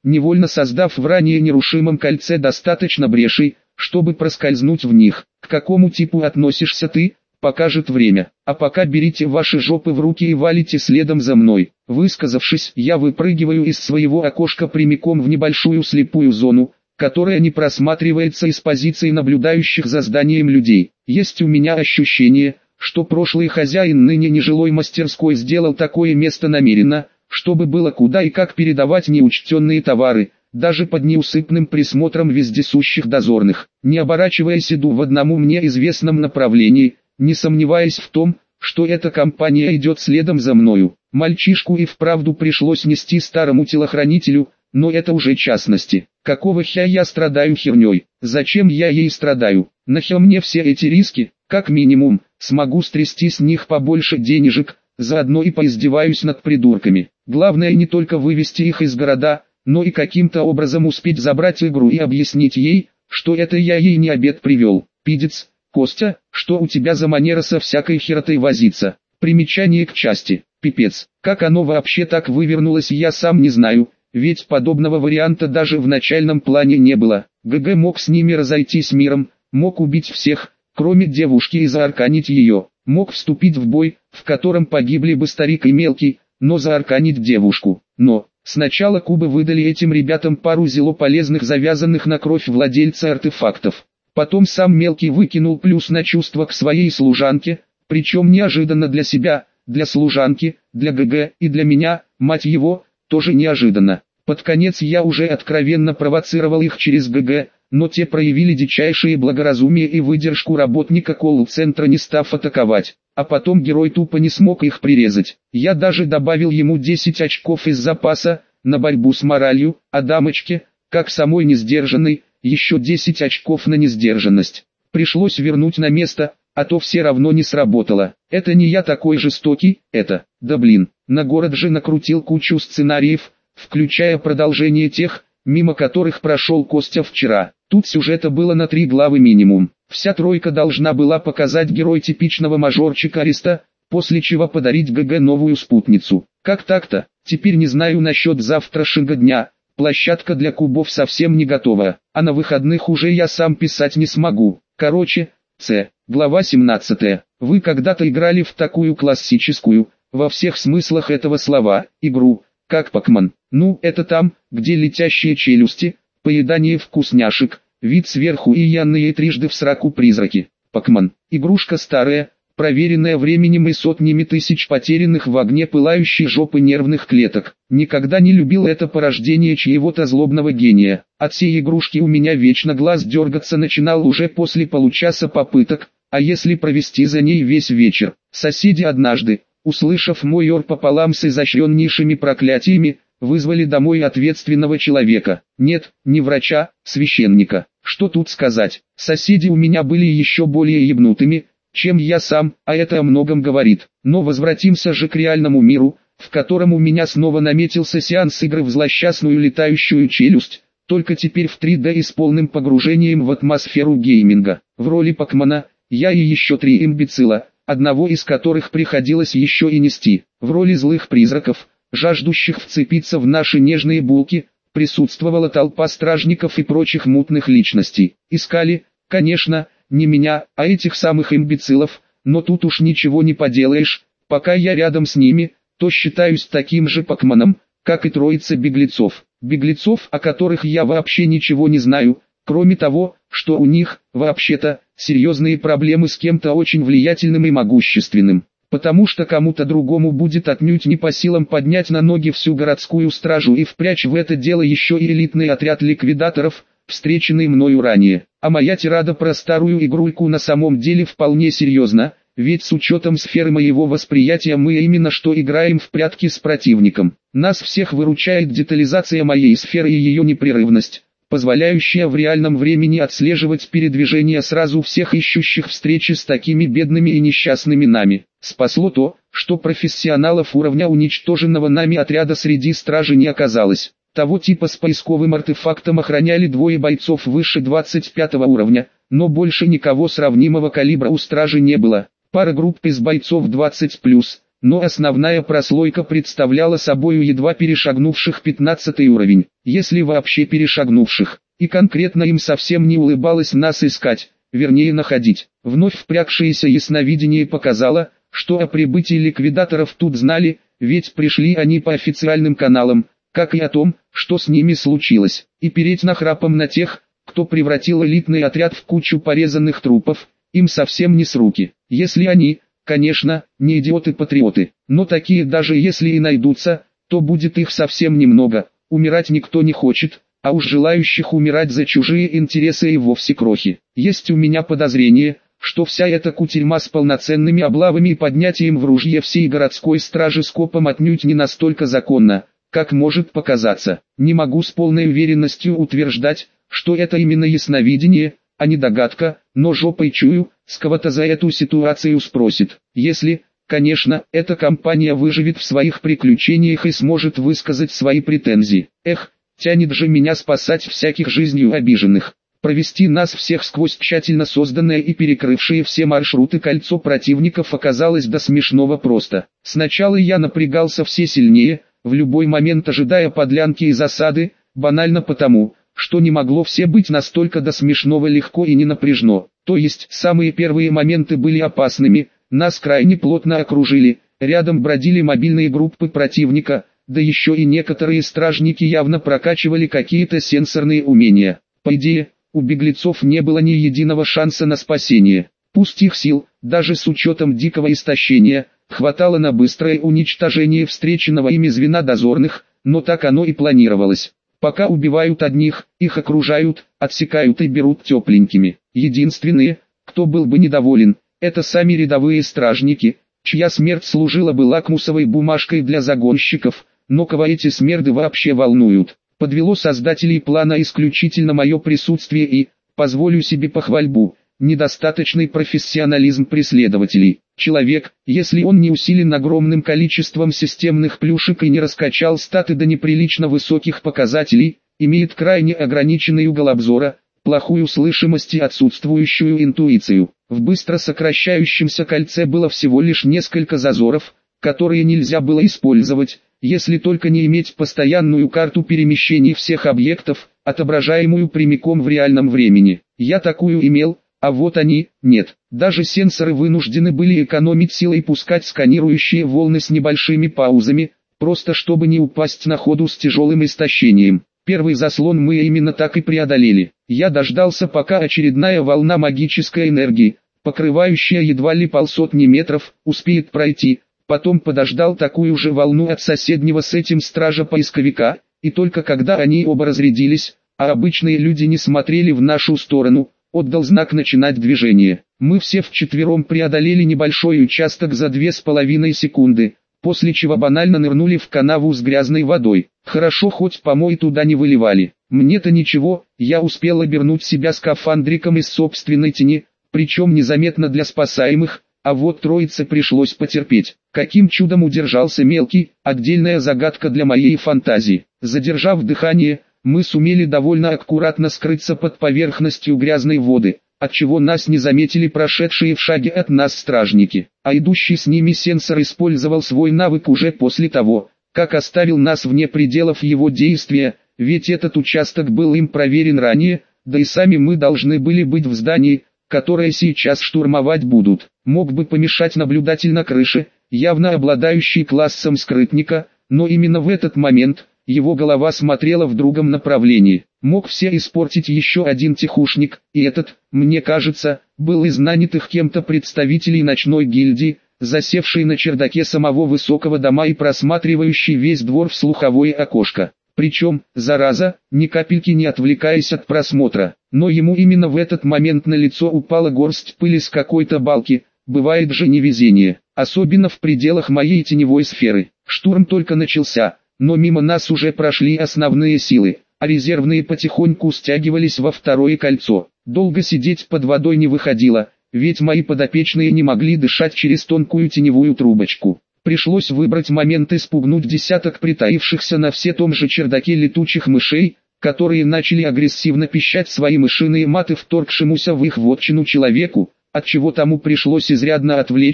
невольно создав в ранее нерушимом кольце достаточно брешей, чтобы проскользнуть в них. К какому типу относишься ты, покажет время. А пока берите ваши жопы в руки и валите следом за мной. Высказавшись, я выпрыгиваю из своего окошка прямиком в небольшую слепую зону, которая не просматривается из позиции наблюдающих за зданием людей. Есть у меня ощущение, что прошлый хозяин ныне нежилой мастерской сделал такое место намеренно, чтобы было куда и как передавать неучтенные товары, даже под неусыпным присмотром вездесущих дозорных. Не оборачиваясь, иду в одному мне известном направлении, не сомневаясь в том, что эта компания идет следом за мною. Мальчишку и вправду пришлось нести старому телохранителю, но это уже частности. Какого хя я страдаю херней? Зачем я ей страдаю? Нахер мне все эти риски? Как минимум, смогу стрясти с них побольше денежек, заодно и поиздеваюсь над придурками. Главное не только вывести их из города, но и каким-то образом успеть забрать игру и объяснить ей, что это я ей не обед привел. Пидец, Костя, что у тебя за манера со всякой херотой возиться? Примечание к части. Пипец, как оно вообще так вывернулось, я сам не знаю, ведь подобного варианта даже в начальном плане не было. ГГ мог с ними разойтись миром, мог убить всех, кроме девушки, и заарканить ее. Мог вступить в бой, в котором погибли бы старик и мелкий, но заарканить девушку. Но сначала кубы выдали этим ребятам пару зело полезных, завязанных на кровь владельца артефактов. Потом сам мелкий выкинул плюс на чувства к своей служанке, причем неожиданно для себя, для служанки, для ГГ и для меня, мать его, тоже неожиданно. Под конец я уже откровенно провоцировал их через ГГ, но те проявили дичайшее благоразумие и выдержку работника колл-центра, не став атаковать. А потом герой тупо не смог их прирезать. Я даже добавил ему десять очков из запаса, на борьбу с моралью, а дамочке, как самой несдержанной, еще десять очков на несдержанность. Пришлось вернуть на место, а то все равно не сработало. Это не я такой жестокий, это, да блин, на город же накрутил кучу сценариев, включая продолжение тех, мимо которых прошел Костя вчера. Тут сюжета было на три главы минимум. Вся тройка должна была показать герой типичного мажорчика Ариста, после чего подарить ГГ новую спутницу. Как так-то? Теперь не знаю насчет завтрашнего дня. Площадка для кубов совсем не готова, а на выходных уже я сам писать не смогу. Короче, С. Глава семнадцатая. Вы когда-то играли в такую классическую, во всех смыслах этого слова, игру, как Пакман? Ну, это там, где летящие челюсти, поедание вкусняшек, вид сверху и янные трижды в сраку призраки. Пакман. Игрушка старая, проверенная временем и сотнями тысяч потерянных в огне пылающей жопы нервных клеток. Никогда не любил это порождение чьего-то злобного гения. От сей игрушки у меня вечно глаз дергаться начинал уже после получаса попыток, а если провести за ней весь вечер. Соседи однажды, услышав мой ор пополам с изощреннейшими проклятиями, вызвали домой ответственного человека. Нет, не врача, священника. Что тут сказать? Соседи у меня были еще более ебнутыми, чем я сам, а это о многом говорит. Но возвратимся же к реальному миру, в котором у меня снова наметился сеанс игры в злосчастную летающую челюсть, только теперь в три дэ и с полным погружением в атмосферу гейминга. В роли Пакмана, я и еще три имбецила, одного из которых приходилось еще и нести. В роли злых призраков, жаждущих вцепиться в наши нежные булки, присутствовала толпа стражников и прочих мутных личностей. Искали, конечно, не меня, а этих самых имбецилов, но тут уж ничего не поделаешь, пока я рядом с ними, то считаюсь таким же Пакманом, как и троица беглецов. Беглецов, о которых я вообще ничего не знаю, кроме того, что у них, вообще-то, серьезные проблемы с кем-то очень влиятельным и могущественным. Потому что кому-то другому будет отнюдь не по силам поднять на ноги всю городскую стражу и впрячь в это дело еще и элитный отряд ликвидаторов, встреченный мною ранее. А моя тирада про старую игрульку на самом деле вполне серьезна, ведь с учетом сферы моего восприятия мы именно что играем в прятки с противником. Нас всех выручает детализация моей сферы и ее непрерывность, позволяющая в реальном времени отслеживать передвижение сразу всех ищущих встречи с такими бедными и несчастными нами. Спасло то, что профессионалов уровня уничтоженного нами отряда среди стражи не оказалось. Того типа с поисковым артефактом охраняли двое бойцов выше двадцать пятого уровня, но больше никого сравнимого калибра у стражи не было. Пара групп из бойцов двадцать плюс, но основная прослойка представляла собою едва перешагнувших пятнадцатый уровень, если вообще перешагнувших, и конкретно им совсем не улыбалось нас искать, вернее находить. Вновь впрягшееся ясновидение показало, что о прибытии ликвидаторов тут знали, ведь пришли они по официальным каналам, как и о том, что с ними случилось, и переть нахрапом на тех, кто превратил элитный отряд в кучу порезанных трупов, им совсем не с руки. Если они, конечно, не идиоты-патриоты, но такие даже если и найдутся, то будет их совсем немного, умирать никто не хочет, а уж желающих умирать за чужие интересы и вовсе крохи. Есть у меня подозрение, что вся эта кутерьма с полноценными облавами и поднятием в ружье всей городской стражи скопом отнюдь не настолько законна, как может показаться. Не могу с полной уверенностью утверждать, что это именно ясновидение, а не догадка, но жопой чую, с кого-то за эту ситуацию спросит. Если, конечно, эта компания выживет в своих приключениях и сможет высказать свои претензии. Эх, тянет же меня спасать всяких жизнью обиженных. Провести нас всех сквозь тщательно созданное и перекрывшее все маршруты кольцо противников оказалось до смешного просто. Сначала я напрягался все сильнее, в любой момент ожидая подлянки и засады, банально потому, что не могло все быть настолько до смешного легко и не напряжно. То есть, самые первые моменты были опасными, нас крайне плотно окружили, рядом бродили мобильные группы противника, да еще и некоторые стражники явно прокачивали какие-то сенсорные умения. По идее, у беглецов не было ни единого шанса на спасение. Пусть их сил, даже с учетом дикого истощения, хватало на быстрое уничтожение встреченного ими звена дозорных, но так оно и планировалось. Пока убивают одних, их окружают, отсекают и берут тепленькими. Единственные, кто был бы недоволен, это сами рядовые стражники, чья смерть служила бы лакмусовой бумажкой для загонщиков, но кого эти смерды вообще волнуют. Подвело создателей плана исключительно мое присутствие и, позволю себе похвальбу, недостаточный профессионализм преследователей. Человек, если он не усилен огромным количеством системных плюшек и не раскачал статы до неприлично высоких показателей, имеет крайне ограниченный угол обзора, плохую слышимость и отсутствующую интуицию. В быстро сокращающемся кольце было всего лишь несколько зазоров, которые нельзя было использовать, если только не иметь постоянную карту перемещений всех объектов, отображаемую прямиком в реальном времени. Я такую имел, а вот они, нет. Даже сенсоры вынуждены были экономить силы и пускать сканирующие волны с небольшими паузами, просто чтобы не упасть на ходу с тяжелым истощением. Первый заслон мы именно так и преодолели. Я дождался, пока очередная волна магической энергии, покрывающая едва ли полсотни метров, успеет пройти. Потом подождал такую же волну от соседнего с этим стража-поисковика, и только когда они оба разрядились, а обычные люди не смотрели в нашу сторону, отдал знак начинать движение. Мы все вчетвером преодолели небольшой участок за две с половиной секунды, после чего банально нырнули в канаву с грязной водой. Хорошо хоть помой туда не выливали. Мне-то ничего, я успел обернуть себя скафандриком из собственной тени, причем незаметно для спасаемых, а вот троице пришлось потерпеть. Каким чудом удержался мелкий, отдельная загадка для моей фантазии. Задержав дыхание, мы сумели довольно аккуратно скрыться под поверхностью грязной воды, отчего нас не заметили прошедшие в шаге от нас стражники. А идущий с ними сенсор использовал свой навык уже после того, как оставил нас вне пределов его действия, ведь этот участок был им проверен ранее, да и сами мы должны были быть в здании, которое сейчас штурмовать будут. Мог бы помешать наблюдатель на крыше, явно обладающий классом скрытника, но именно в этот момент его голова смотрела в другом направлении. Мог все испортить еще один тихушник, и этот, мне кажется, был из нанятых кем-то представителей ночной гильдии, засевший на чердаке самого высокого дома и просматривающий весь двор в слуховое окошко. Причем, зараза, ни капельки не отвлекаясь от просмотра, но ему именно в этот момент на лицо упала горсть пыли с какой-то балки. Бывает же невезение, особенно в пределах моей теневой сферы. Штурм только начался, но мимо нас уже прошли основные силы, а резервные потихоньку стягивались во второе кольцо. Долго сидеть под водой не выходило, ведь мои подопечные не могли дышать через тонкую теневую трубочку. Пришлось выбрать момент и спугнуть десяток притаившихся на все том же чердаке летучих мышей, которые начали агрессивно пищать свои мышиные маты вторгшемуся в их вотчину человеку, отчего тому пришлось изрядно отвлечься,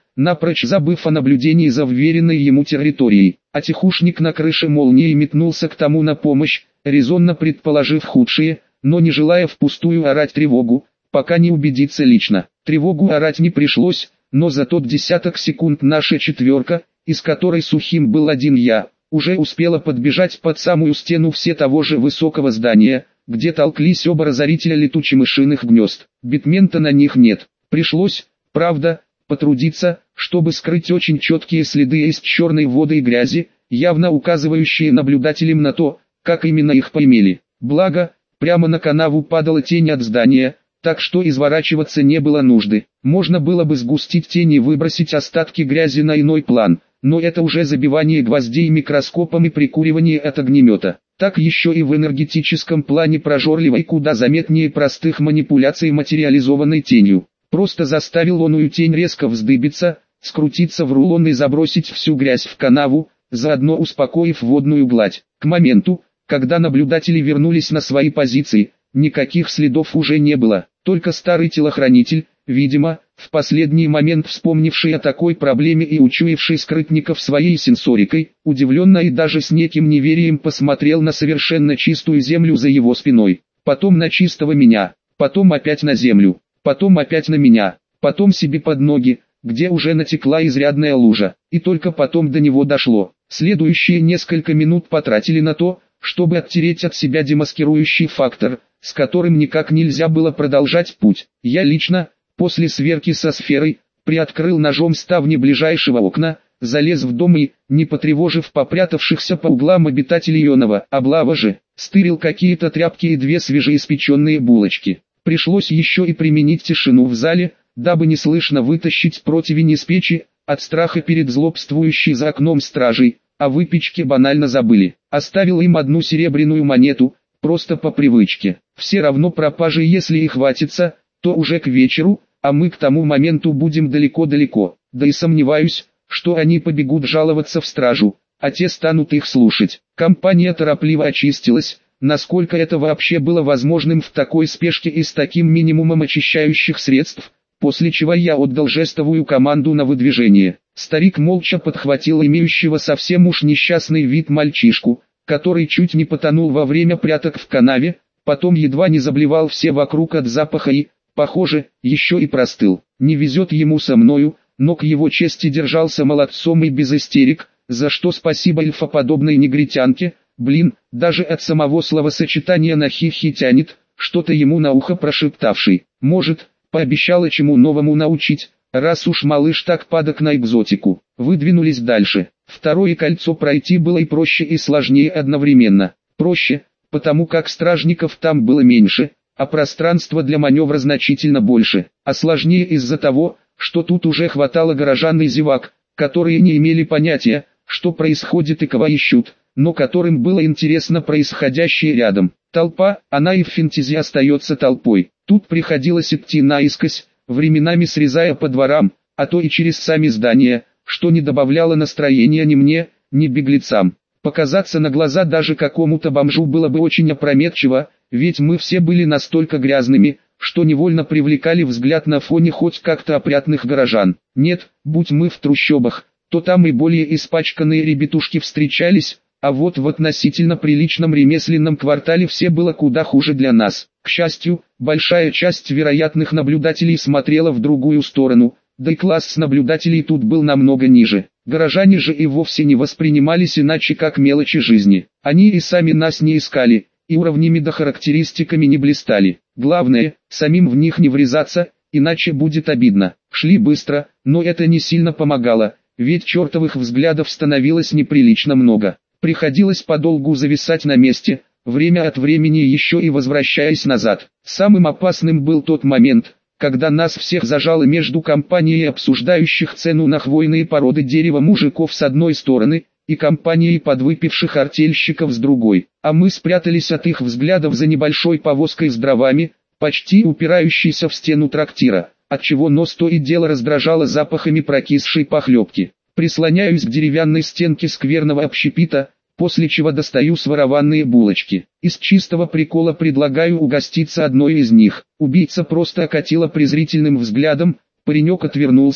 напрочь забыв о наблюдении за вверенной ему территорией. А тихушник на крыше молнией метнулся к тому на помощь, резонно предположив худшее, но не желая впустую орать тревогу, пока не убедиться лично. Тревогу орать не пришлось, но за тот десяток секунд наша четверка, из которой сухим был один я, уже успела подбежать под самую стену все того же высокого здания, где толклись оба разорителя летуче-мышиных гнезд. Битмента на них нет. Пришлось, правда, потрудиться, чтобы скрыть очень четкие следы из черной воды и грязи, явно указывающие наблюдателям на то, как именно их поймели. Благо, прямо на канаву падала тень от здания, так что изворачиваться не было нужды. Можно было бы сгустить тень и выбросить остатки грязи на иной план, но это уже забивание гвоздей микроскопом и прикуривание от огнемета. Так еще и в энергетическом плане прожорливо и куда заметнее простых манипуляций материализованной тенью. Просто заставил оную тень резко вздыбиться, скрутиться в рулон и забросить всю грязь в канаву, заодно успокоив водную гладь. К моменту, когда наблюдатели вернулись на свои позиции, никаких следов уже не было, только старый телохранитель, видимо, в последний момент вспомнивший о такой проблеме и учуявший скрытников своей сенсорикой, удивленно и даже с неким неверием посмотрел на совершенно чистую землю за его спиной, потом на чистого меня, потом опять на землю, потом опять на меня, потом себе под ноги, где уже натекла изрядная лужа, и только потом до него дошло. Следующие несколько минут потратили на то, чтобы оттереть от себя демаскирующий фактор, с которым никак нельзя было продолжать путь. Я лично, после сверки со сферой, приоткрыл ножом ставни ближайшего окна, залез в дом и, не потревожив попрятавшихся по углам обитателей ионного облава же, стырил какие-то тряпки и две свежеиспеченные булочки. Пришлось еще и применить тишину в зале, дабы не слышно вытащить противень из печи, от страха перед злобствующей за окном стражей. О выпечке банально забыли. Оставил им одну серебряную монету, просто по привычке. Все равно пропажи, если и хватится, то уже к вечеру, а мы к тому моменту будем далеко-далеко. Да и сомневаюсь, что они побегут жаловаться в стражу, а те станут их слушать. Компания торопливо очистилась, насколько это вообще было возможным в такой спешке и с таким минимумом очищающих средств, после чего я отдал жестовую команду на выдвижение. Старик молча подхватил имеющего совсем уж несчастный вид мальчишку, который чуть не потонул во время пряток в канаве, потом едва не заблевал все вокруг от запаха и, похоже, еще и простыл. Не везет ему со мною, но к его чести держался молодцом и без истерик, за что спасибо эльфоподобной негритянке. Блин, даже от самого словосочетания на хихи тянет, что-то ему на ухо прошептавший. Может, пообещала чему новому научить, раз уж малыш так падок на экзотику. Выдвинулись дальше. Второе кольцо пройти было и проще, и сложнее одновременно. Проще, потому как стражников там было меньше, а пространства для маневра значительно больше. А сложнее из-за того, что тут уже хватало горожан и зевак, которые не имели понятия, что происходит и кого ищут, но которым было интересно происходящее рядом. Толпа, она и в фэнтези остается толпой. Тут приходилось идти наискось, временами срезая по дворам, а то и через сами здания, что не добавляло настроения ни мне, ни беглецам. Показаться на глаза даже какому-то бомжу было бы очень опрометчиво, ведь мы все были настолько грязными, что невольно привлекали взгляд на фоне хоть как-то опрятных горожан. Нет, будь мы в трущобах, то там и более испачканные ребятушки встречались, а вот в относительно приличном ремесленном квартале все было куда хуже для нас. К счастью, большая часть вероятных наблюдателей смотрела в другую сторону, да и класс наблюдателей тут был намного ниже. Горожане же и вовсе не воспринимались иначе как мелочи жизни. Они и сами нас не искали, и уровнями да характеристиками не блистали. Главное, самим в них не врезаться, иначе будет обидно. Шли быстро, но это не сильно помогало, ведь чертовых взглядов становилось неприлично много. Приходилось подолгу зависать на месте, время от времени еще и возвращаясь назад. Самым опасным был тот момент, когда нас всех зажало между компанией обсуждающих цену на хвойные породы дерева мужиков с одной стороны, и компанией подвыпивших артельщиков с другой, а мы спрятались от их взглядов за небольшой повозкой с дровами, почти упирающейся в стену трактира, отчего нос то и дело раздражало запахами прокисшей похлебки. Прислоняюсь к деревянной стенке скверного общепита, после чего достаю сворованные булочки. Из чистого прикола предлагаю угоститься одной из них. Убийца просто окатила презрительным взглядом, паренек отвернулся,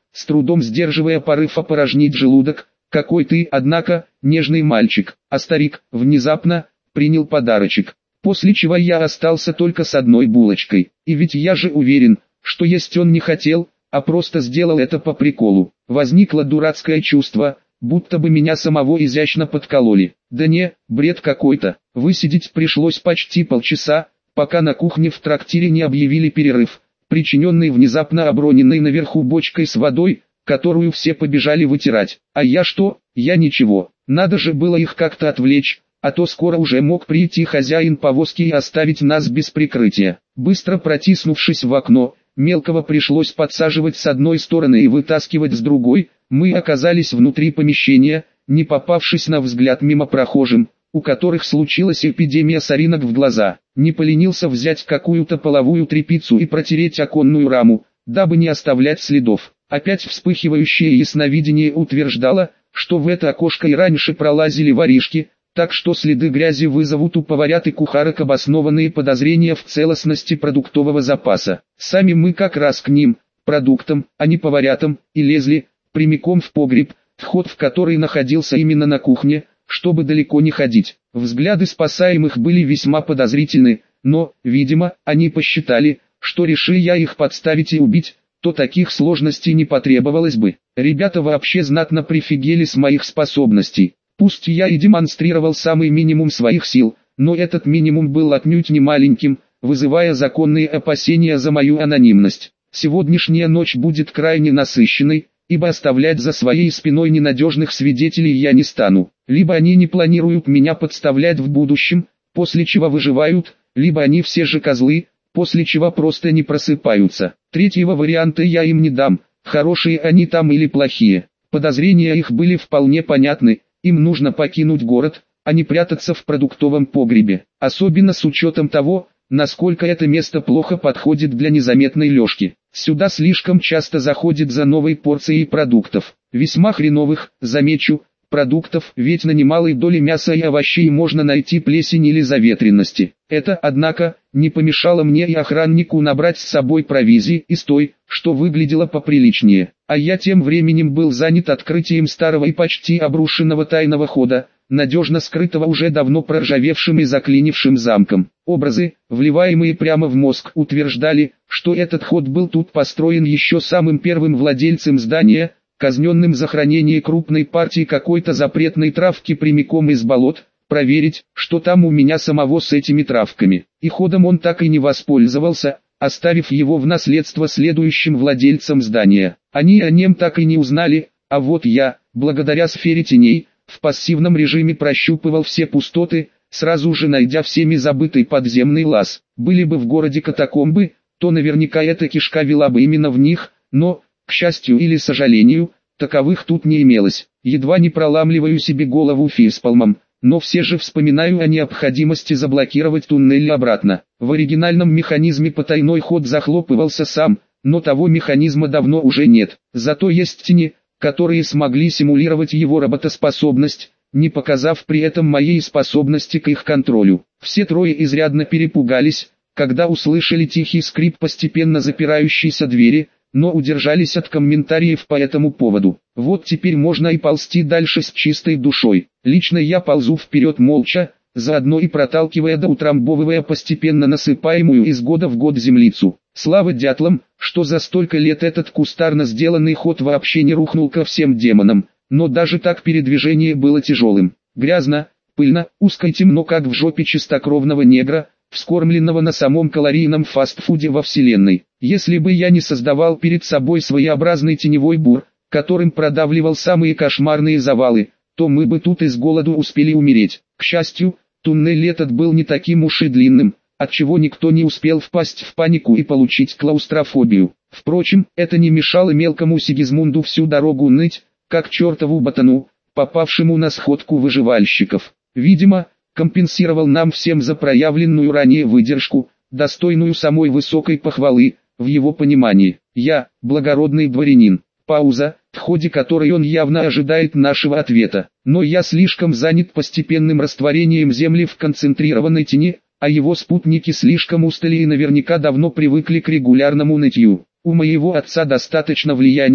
с трудом сдерживая порыв опорожнить желудок. «Какой ты, однако, нежный мальчик!» А старик, внезапно, принял подарочек. После чего я остался только с одной булочкой. И ведь я же уверен, что есть он не хотел, а просто сделал это по приколу. Возникло дурацкое чувство, будто бы меня самого изящно подкололи. Да не, бред какой-то. Высидеть пришлось почти полчаса, пока на кухне в трактире не объявили перерыв, причиненный внезапно оброненной наверху бочкой с водой, которую все побежали вытирать. А я что? Я ничего. Надо же было их как-то отвлечь, а то скоро уже мог прийти хозяин повозки и оставить нас без прикрытия. Быстро протиснувшись в окно, мелкого пришлось подсаживать с одной стороны и вытаскивать с другой. Мы оказались внутри помещения, не попавшись на взгляд мимо прохожим, у которых случилась эпидемия соринок в глаза. Не поленился взять какую-то половую тряпицу и протереть оконную раму, дабы не оставлять следов. Опять вспыхивающее ясновидение утверждало, что в это окошко и раньше пролазили воришки, так что следы грязи вызовут у поварят и кухарок обоснованные подозрения в целостности продуктового запаса. Сами мы как раз к ним, продуктам, а не поварятам, и лезли, прямиком в погреб, вход в который находился именно на кухне, чтобы далеко не ходить. Взгляды спасаемых были весьма подозрительны, но, видимо, они посчитали, что реши я их подставить и убить, то таких сложностей не потребовалось бы. Ребята вообще знатно прифигели с моих способностей. Пусть я и демонстрировал самый минимум своих сил, но этот минимум был отнюдь не маленьким, вызывая законные опасения за мою анонимность. Сегодняшняя ночь будет крайне насыщенной, ибо оставлять за своей спиной ненадежных свидетелей я не стану. Либо они не планируют меня подставлять в будущем, после чего выживают, либо они все же козлы, после чего просто не просыпаются. Третьего варианта я им не дам, хорошие они там или плохие. Подозрения их были вполне понятны, им нужно покинуть город, а не прятаться в продуктовом погребе. Особенно с учетом того, насколько это место плохо подходит для незаметной лёжки. Сюда слишком часто заходит за новой порцией продуктов. Весьма хреновых, замечу, продуктов, ведь на немалой доле мяса и овощей можно найти плесень или заветренности. Это, однако, не помешало мне и охраннику набрать с собой провизии из той, что выглядело поприличнее. А я тем временем был занят открытием старого и почти обрушенного тайного хода, надежно скрытого уже давно проржавевшим и заклинившим замком. Образы, вливаемые прямо в мозг, утверждали, что этот ход был тут построен еще самым первым владельцем здания, казненным за хранение крупной партии какой-то запретной травки прямиком из болот, проверить, что там у меня самого с этими травками. И ходом он так и не воспользовался, оставив его в наследство следующим владельцам здания. Они о нем так и не узнали, а вот я, благодаря сфере теней, в пассивном режиме прощупывал все пустоты, сразу же найдя всеми забытый подземный лаз. Были бы в городе катакомбы, то наверняка эта кишка вела бы именно в них, но, к счастью или сожалению, таковых тут не имелось. Едва не проламливаю себе голову фейспалмом, но все же вспоминаю о необходимости заблокировать туннель обратно. В оригинальном механизме потайной ход захлопывался сам, но того механизма давно уже нет. Зато есть тени, которые смогли симулировать его работоспособность, не показав при этом моей способности к их контролю. Все трое изрядно перепугались, когда услышали тихий скрип постепенно запирающейся двери, но удержались от комментариев по этому поводу. Вот теперь можно и ползти дальше с чистой душой. Лично я ползу вперед молча, заодно и проталкивая да утрамбовывая постепенно насыпаемую из года в год землицу. Слава дятлам, что за столько лет этот кустарно сделанный ход вообще не рухнул ко всем демонам, но даже так передвижение было тяжелым. Грязно, пыльно, узко и темно, как в жопе чистокровного негра, вскормленного на самом калорийном фастфуде во вселенной. Если бы я не создавал перед собой своеобразный теневой бур, которым продавливал самые кошмарные завалы, то мы бы тут из голоду успели умереть. К счастью, туннель этот был не таким уж и длинным, отчего никто не успел впасть в панику и получить клаустрофобию. Впрочем, это не мешало мелкому Сигизмунду всю дорогу ныть, как чертову ботану, попавшему на сходку выживальщиков. Видимо, компенсировал нам всем за проявленную ранее выдержку, достойную самой высокой похвалы, в его понимании. Я, благородный дворянин. Пауза, в ходе которой он явно ожидает нашего ответа. Но я слишком занят постепенным растворением земли в концентрированной тени, а его спутники слишком устали и наверняка давно привыкли к регулярному нытью. У моего отца достаточно влияния,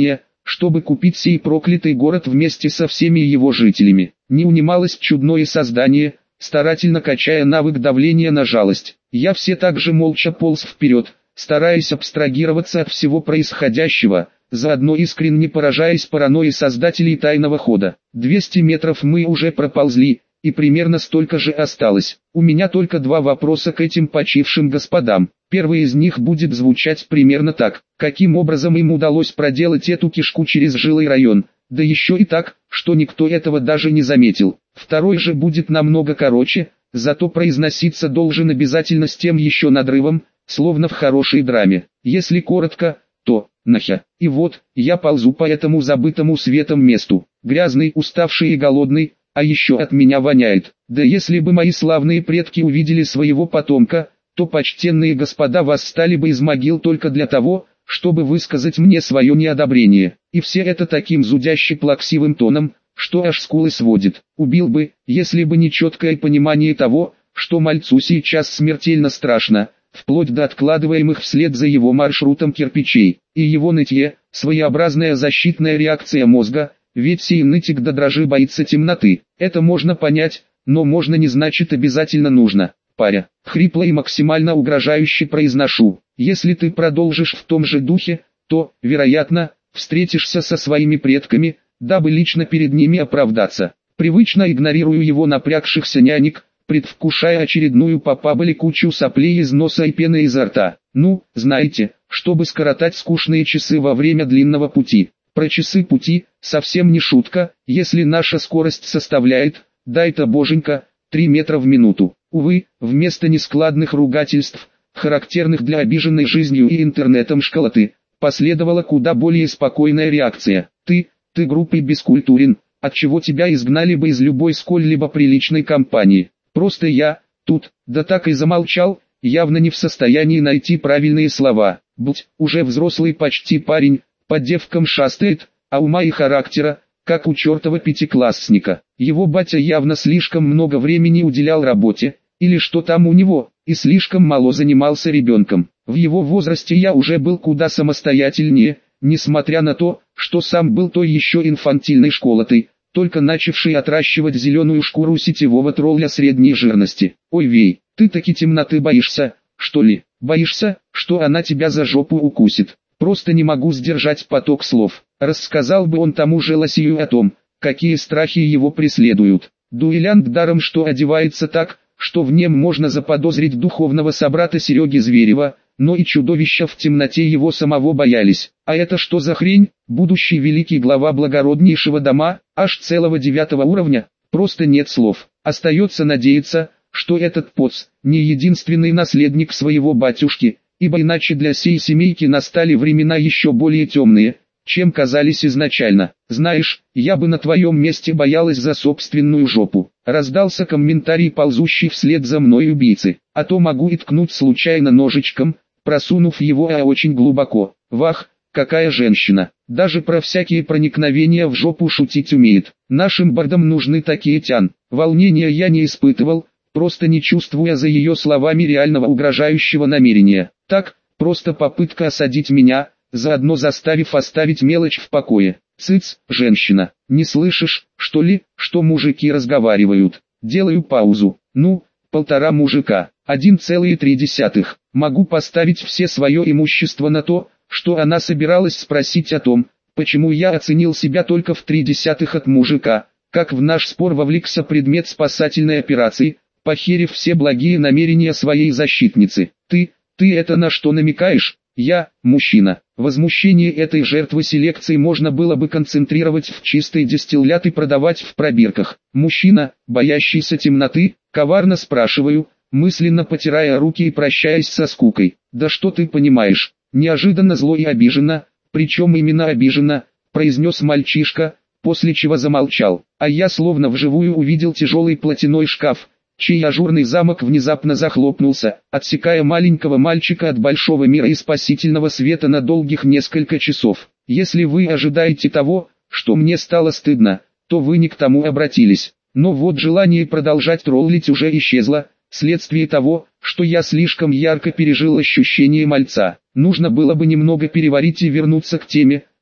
чтобы купить сей проклятый город вместе со всеми его жителями. Не унималось чудное создание, старательно качая навык давления на жалость. Я все так же молча полз вперед, стараясь абстрагироваться от всего происходящего, заодно искренне поражаясь паранойи создателей тайного хода. двести метров мы уже проползли, и примерно столько же осталось. У меня только два вопроса к этим почившим господам. Первый из них будет звучать примерно так: каким образом им удалось проделать эту кишку через жилой район, да еще и так, что никто этого даже не заметил. Второй же будет намного короче, зато произноситься должен обязательно с тем еще надрывом, словно в хорошей драме. Если коротко, то нахер. И вот, я ползу по этому забытому светом месту, грязный, уставший и голодный, а еще от меня воняет. Да если бы мои славные предки увидели своего потомка, то почтенные господа восстали бы из могил только для того, чтобы высказать мне свое неодобрение. И все это таким зудяще плаксивым тоном, что аж скулы сводит. Убил бы, если бы не четкое понимание того, что мальцу сейчас смертельно страшно, вплоть до откладываемых вслед за его маршрутом кирпичей. И его нытье, своеобразная защитная реакция мозга, ведь сей нытик до дрожи боится темноты. Это можно понять, но можно не значит обязательно нужно. Паря, хрипло и максимально угрожающе произношу: если ты продолжишь в том же духе, то, вероятно, встретишься со своими предками, дабы лично перед ними оправдаться. Привычно игнорирую его напрягшихся нянек, предвкушая очередную попабали кучу соплей из носа и пены изо рта. Ну, знаете, чтобы скоротать скучные часы во время длинного пути. Про часы пути, совсем не шутка, если наша скорость составляет, дай-то боженька, три метра в минуту. Увы, вместо нескладных ругательств, характерных для обиженной жизнью и интернетом школоты, последовала куда более спокойная реакция. Ты, ты грубый бескультурен, отчего тебя изгнали бы из любой сколь-либо приличной компании. Просто я, тут, да так и замолчал, явно не в состоянии найти правильные слова. Будь, уже взрослый почти парень, по девкам шастает, а ума и характера, как у чертова пятиклассника. Его батя явно слишком много времени уделял работе, или что там у него, и слишком мало занимался ребенком. В его возрасте я уже был куда самостоятельнее, несмотря на то, что сам был той еще инфантильной школотой, только начавший отращивать зеленую шкуру сетевого тролля средней жирности. Ой вей, ты таки темноты боишься, что ли? Боишься, что она тебя за жопу укусит? Просто не могу сдержать поток слов. Рассказал бы он тому же Лосию о том, какие страхи его преследуют. Дуэлянт даром что одевается так, что в нем можно заподозрить духовного собрата Сереги Зверева, но и чудовища в темноте его самого боялись. А это что за хрень? Будущий великий глава благороднейшего дома, аж целого девятого уровня? Просто нет слов. Остается надеяться, что этот поц не единственный наследник своего батюшки, ибо иначе для сей семейки настали времена еще более темные, чем казались изначально. Знаешь, я бы на твоем месте боялась за собственную жопу. Раздался комментарий ползущий вслед за мной убийцы. А то могу и ткнуть случайно ножичком, просунув его а очень глубоко. Вах, какая женщина. Даже про всякие проникновения в жопу шутить умеет. Нашим бардам нужны такие тян. Волнения я не испытывал, просто не чувствуя за ее словами реального угрожающего намерения. Так, просто попытка осадить меня, заодно заставив оставить мелочь в покое. Цыц, женщина, не слышишь, что ли, что мужики разговаривают? Делаю паузу. Ну, полтора мужика, один целых три десятых. Могу поставить все свое имущество на то, что она собиралась спросить о том, почему я оценил себя только в три десятых от мужика, как в наш спор вовлекся предмет спасательной операции, похерив все благие намерения своей защитницы. Ты, ты это на что намекаешь? Я, мужчина. Возмущение этой жертвы селекции можно было бы концентрировать в чистый дистиллят и продавать в пробирках. Мужчина, боящийся темноты, коварно спрашиваю, мысленно потирая руки и прощаясь со скукой. Да что ты понимаешь? Неожиданно зло и обиженно, причем именно обиженно, произнес мальчишка, после чего замолчал. А я словно вживую увидел тяжелый платяной шкаф, чей ажурный замок внезапно захлопнулся, отсекая маленького мальчика от большого мира и спасительного света на долгих несколько часов. Если вы ожидаете того, что мне стало стыдно, то вы не к тому обратились. Но вот желание продолжать троллить уже исчезло, вследствие того, что я слишком ярко пережил ощущение мальца. Нужно было бы немного переварить и вернуться к теме,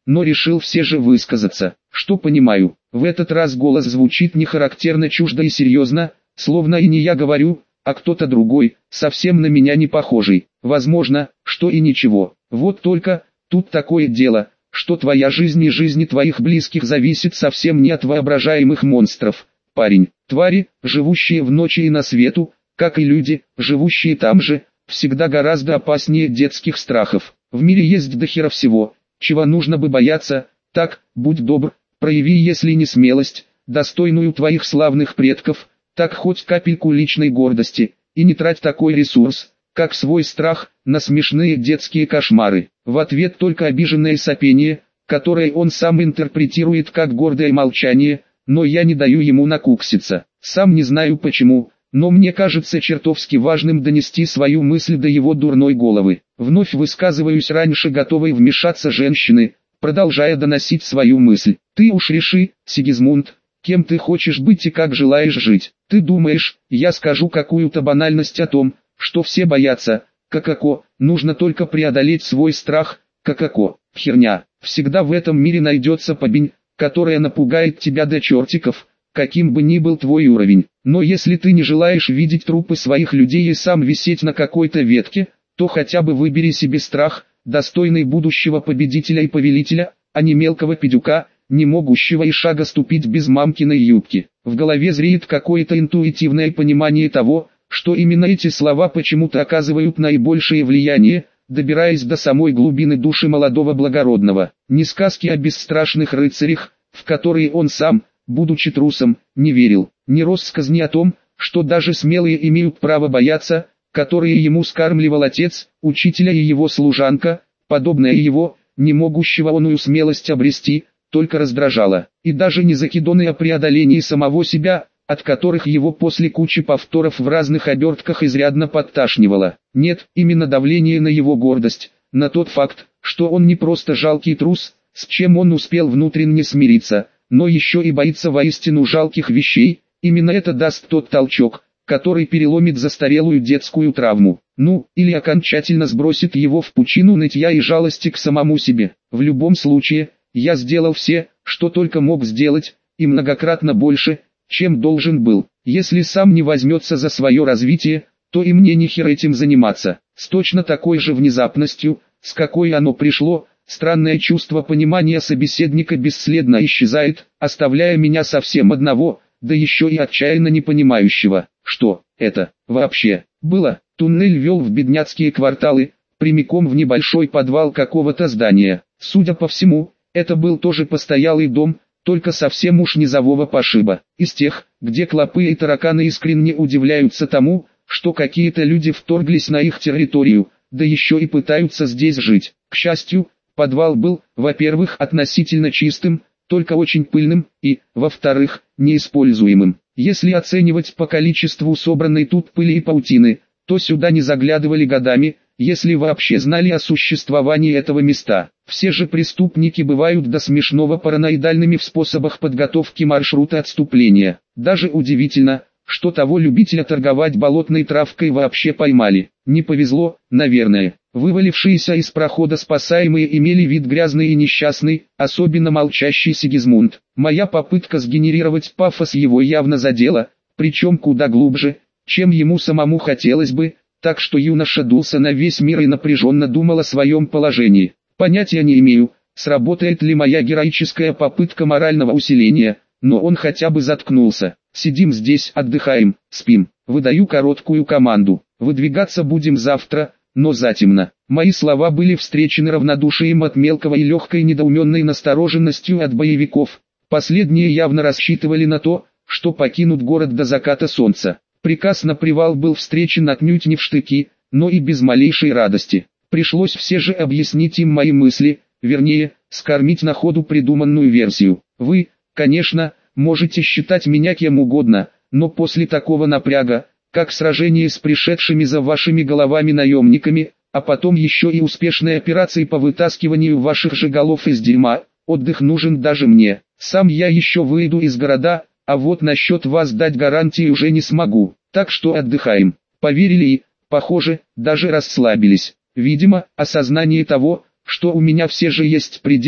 но решил все же высказаться. Что понимаю, в этот раз голос звучит не характерно чуждо и серьезно, словно и не я говорю, а кто-то другой, совсем на меня не похожий. Возможно, что и ничего. Вот только, тут такое дело, что твоя жизнь и жизни твоих близких зависит совсем не от воображаемых монстров, парень. Твари, живущие в ночи и на свету, как и люди, живущие там же, всегда гораздо опаснее детских страхов. В мире есть дохера всего, чего нужно бы бояться, так, будь добр, прояви если не смелость, достойную твоих славных предков, так хоть капельку личной гордости, и не трать такой ресурс, как свой страх, на смешные детские кошмары. В ответ только обиженное сопение, которое он сам интерпретирует как гордое молчание, но я не даю ему накукситься. Сам не знаю почему, но мне кажется чертовски важным донести свою мысль до его дурной головы. Вновь высказываюсь раньше готовой вмешаться женщины, продолжая доносить свою мысль. Ты уж реши, Сигизмунд, кем ты хочешь быть и как желаешь жить. Ты думаешь, я скажу какую-то банальность о том, что все боятся, какако, нужно только преодолеть свой страх, какако, херня. Всегда в этом мире найдется побень, которая напугает тебя до чертиков, каким бы ни был твой уровень. Но если ты не желаешь видеть трупы своих людей и сам висеть на какой-то ветке, то хотя бы выбери себе страх, достойный будущего победителя и повелителя, а не мелкого педюка, не могущего и шага ступить без мамкиной юбки. В голове зреет какое-то интуитивное понимание того, что именно эти слова почему-то оказывают наибольшее влияние, добираясь до самой глубины души молодого благородного. Не сказки о бесстрашных рыцарях, в которые он сам, будучи трусом, не верил, не россказни о том, что даже смелые имеют право бояться, которые ему скармливал отец, учителя и его служанка, подобное его, не могущего оную смелость обрести, только раздражало. И даже не закидоны о преодолении самого себя, от которых его после кучи повторов в разных обертках изрядно подташнивало. Нет, именно давление на его гордость, на тот факт, что он не просто жалкий трус, с чем он успел внутренне смириться, но еще и боится воистину жалких вещей, именно это даст тот толчок, который переломит застарелую детскую травму, ну, или окончательно сбросит его в пучину нытья и жалости к самому себе. В любом случае, я сделал все, что только мог сделать, и многократно больше, чем должен был. Если сам не возьмется за свое развитие, то и мне нехер этим заниматься. С точно такой же внезапностью, с какой оно пришло, странное чувство понимания собеседника бесследно исчезает, оставляя меня совсем одного, да еще и отчаянно непонимающего, что это вообще было. Туннель вел в бедняцкие кварталы, прямиком в небольшой подвал какого-то здания. Судя по всему, это был тоже постоялый дом, только совсем уж низового пошиба. Из тех, где клопы и тараканы искренне удивляются тому, что какие-то люди вторглись на их территорию, да еще и пытаются здесь жить. К счастью, подвал был, во-первых, относительно чистым, только очень пыльным, и, во-вторых, неиспользуемым. Если оценивать по количеству собранной тут пыли и паутины, то сюда не заглядывали годами, если вообще знали о существовании этого места. Все же преступники бывают до смешного параноидальными в способах подготовки маршрута отступления. Даже удивительно, что того любителя торговать болотной травкой вообще поймали. Не повезло, наверное. Вывалившиеся из прохода спасаемые имели вид грязный и несчастный, особенно молчащий Сигизмунд. Моя попытка сгенерировать пафос его явно задела, причем куда глубже, чем ему самому хотелось бы, так что юноша дулся на весь мир и напряженно думал о своем положении. Понятия не имею, сработает ли моя героическая попытка морального усиления, но он хотя бы заткнулся. Сидим здесь, отдыхаем, спим. Выдаю короткую команду. Выдвигаться будем завтра, но затемно. Мои слова были встречены равнодушием от мелкого и легкой недоуменной настороженностью от боевиков. Последние явно рассчитывали на то, что покинут город до заката солнца. Приказ на привал был встречен отнюдь не в штыки, но и без малейшей радости. Пришлось все же объяснить им мои мысли, вернее, скормить на ходу придуманную версию. Вы, конечно, можете считать меня кем угодно, но после такого напряга, как сражение с пришедшими за вашими головами наемниками, а потом еще и успешной операции по вытаскиванию ваших же голов из дерьма, отдых нужен даже мне. Сам я еще выйду из города, а вот насчет вас дать гарантии уже не смогу, так что отдыхаем. Поверили и, похоже, даже расслабились. Видимо, осознание того, что у меня все же есть предел,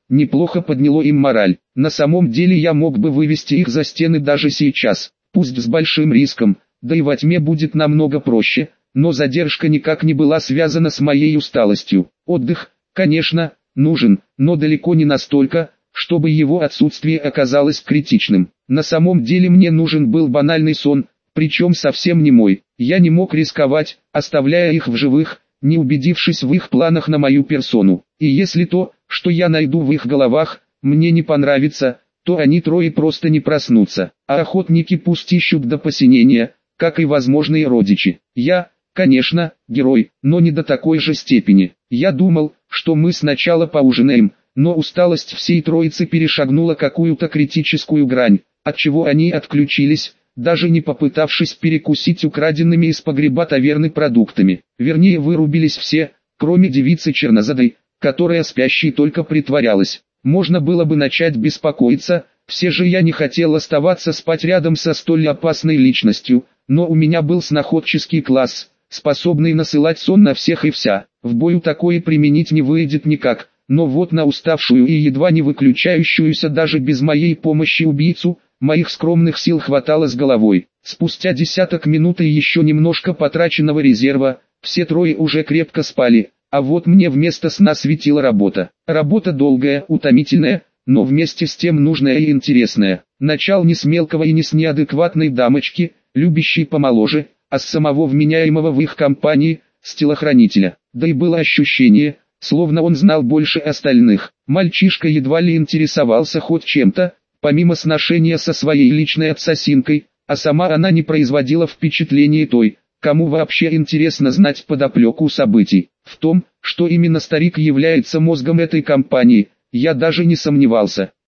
неплохо подняло им мораль. На самом деле я мог бы вывести их за стены даже сейчас, пусть с большим риском, да и во тьме будет намного проще, но задержка никак не была связана с моей усталостью. Отдых, конечно, нужен, но далеко не настолько, чтобы его отсутствие оказалось критичным. На самом деле мне нужен был банальный сон, причем совсем не мой. Я не мог рисковать, оставляя их в живых, не убедившись в их планах на мою персону. И если то, что я найду в их головах, мне не понравится, то они трое просто не проснутся, а охотники пусть ищут до посинения, как и возможные родичи. Я, конечно, герой, но не до такой же степени. Я думал, что мы сначала поужинаем, но усталость всей троицы перешагнула какую-то критическую грань, отчего они отключились, даже не попытавшись перекусить украденными из погреба таверны продуктами. Вернее, вырубились все, кроме девицы чернозадой, которая спящей только притворялась. Можно было бы начать беспокоиться, все же я не хотел оставаться спать рядом со столь опасной личностью, но у меня был сноходческий класс, способный насылать сон на всех и вся. В бою такое применить не выйдет никак, но вот на уставшую и едва не выключающуюся даже без моей помощи убийцу, моих скромных сил хватало с головой. Спустя десяток минут и еще немножко потраченного резерва, все трое уже крепко спали, а вот мне вместо сна светила работа. Работа долгая, утомительная, но вместе с тем нужная и интересная. Начал не с мелкого и не с неадекватной дамочки, любящей помоложе, а с самого вменяемого в их компании, с телохранителя. Да и было ощущение, словно он знал больше остальных. Мальчишка едва ли интересовался хоть чем-то, помимо сношения со своей личной ассасинкой, а сама она не производила впечатления той, кому вообще интересно знать подоплеку событий. В том, что именно старик является мозгом этой компании, я даже не сомневался.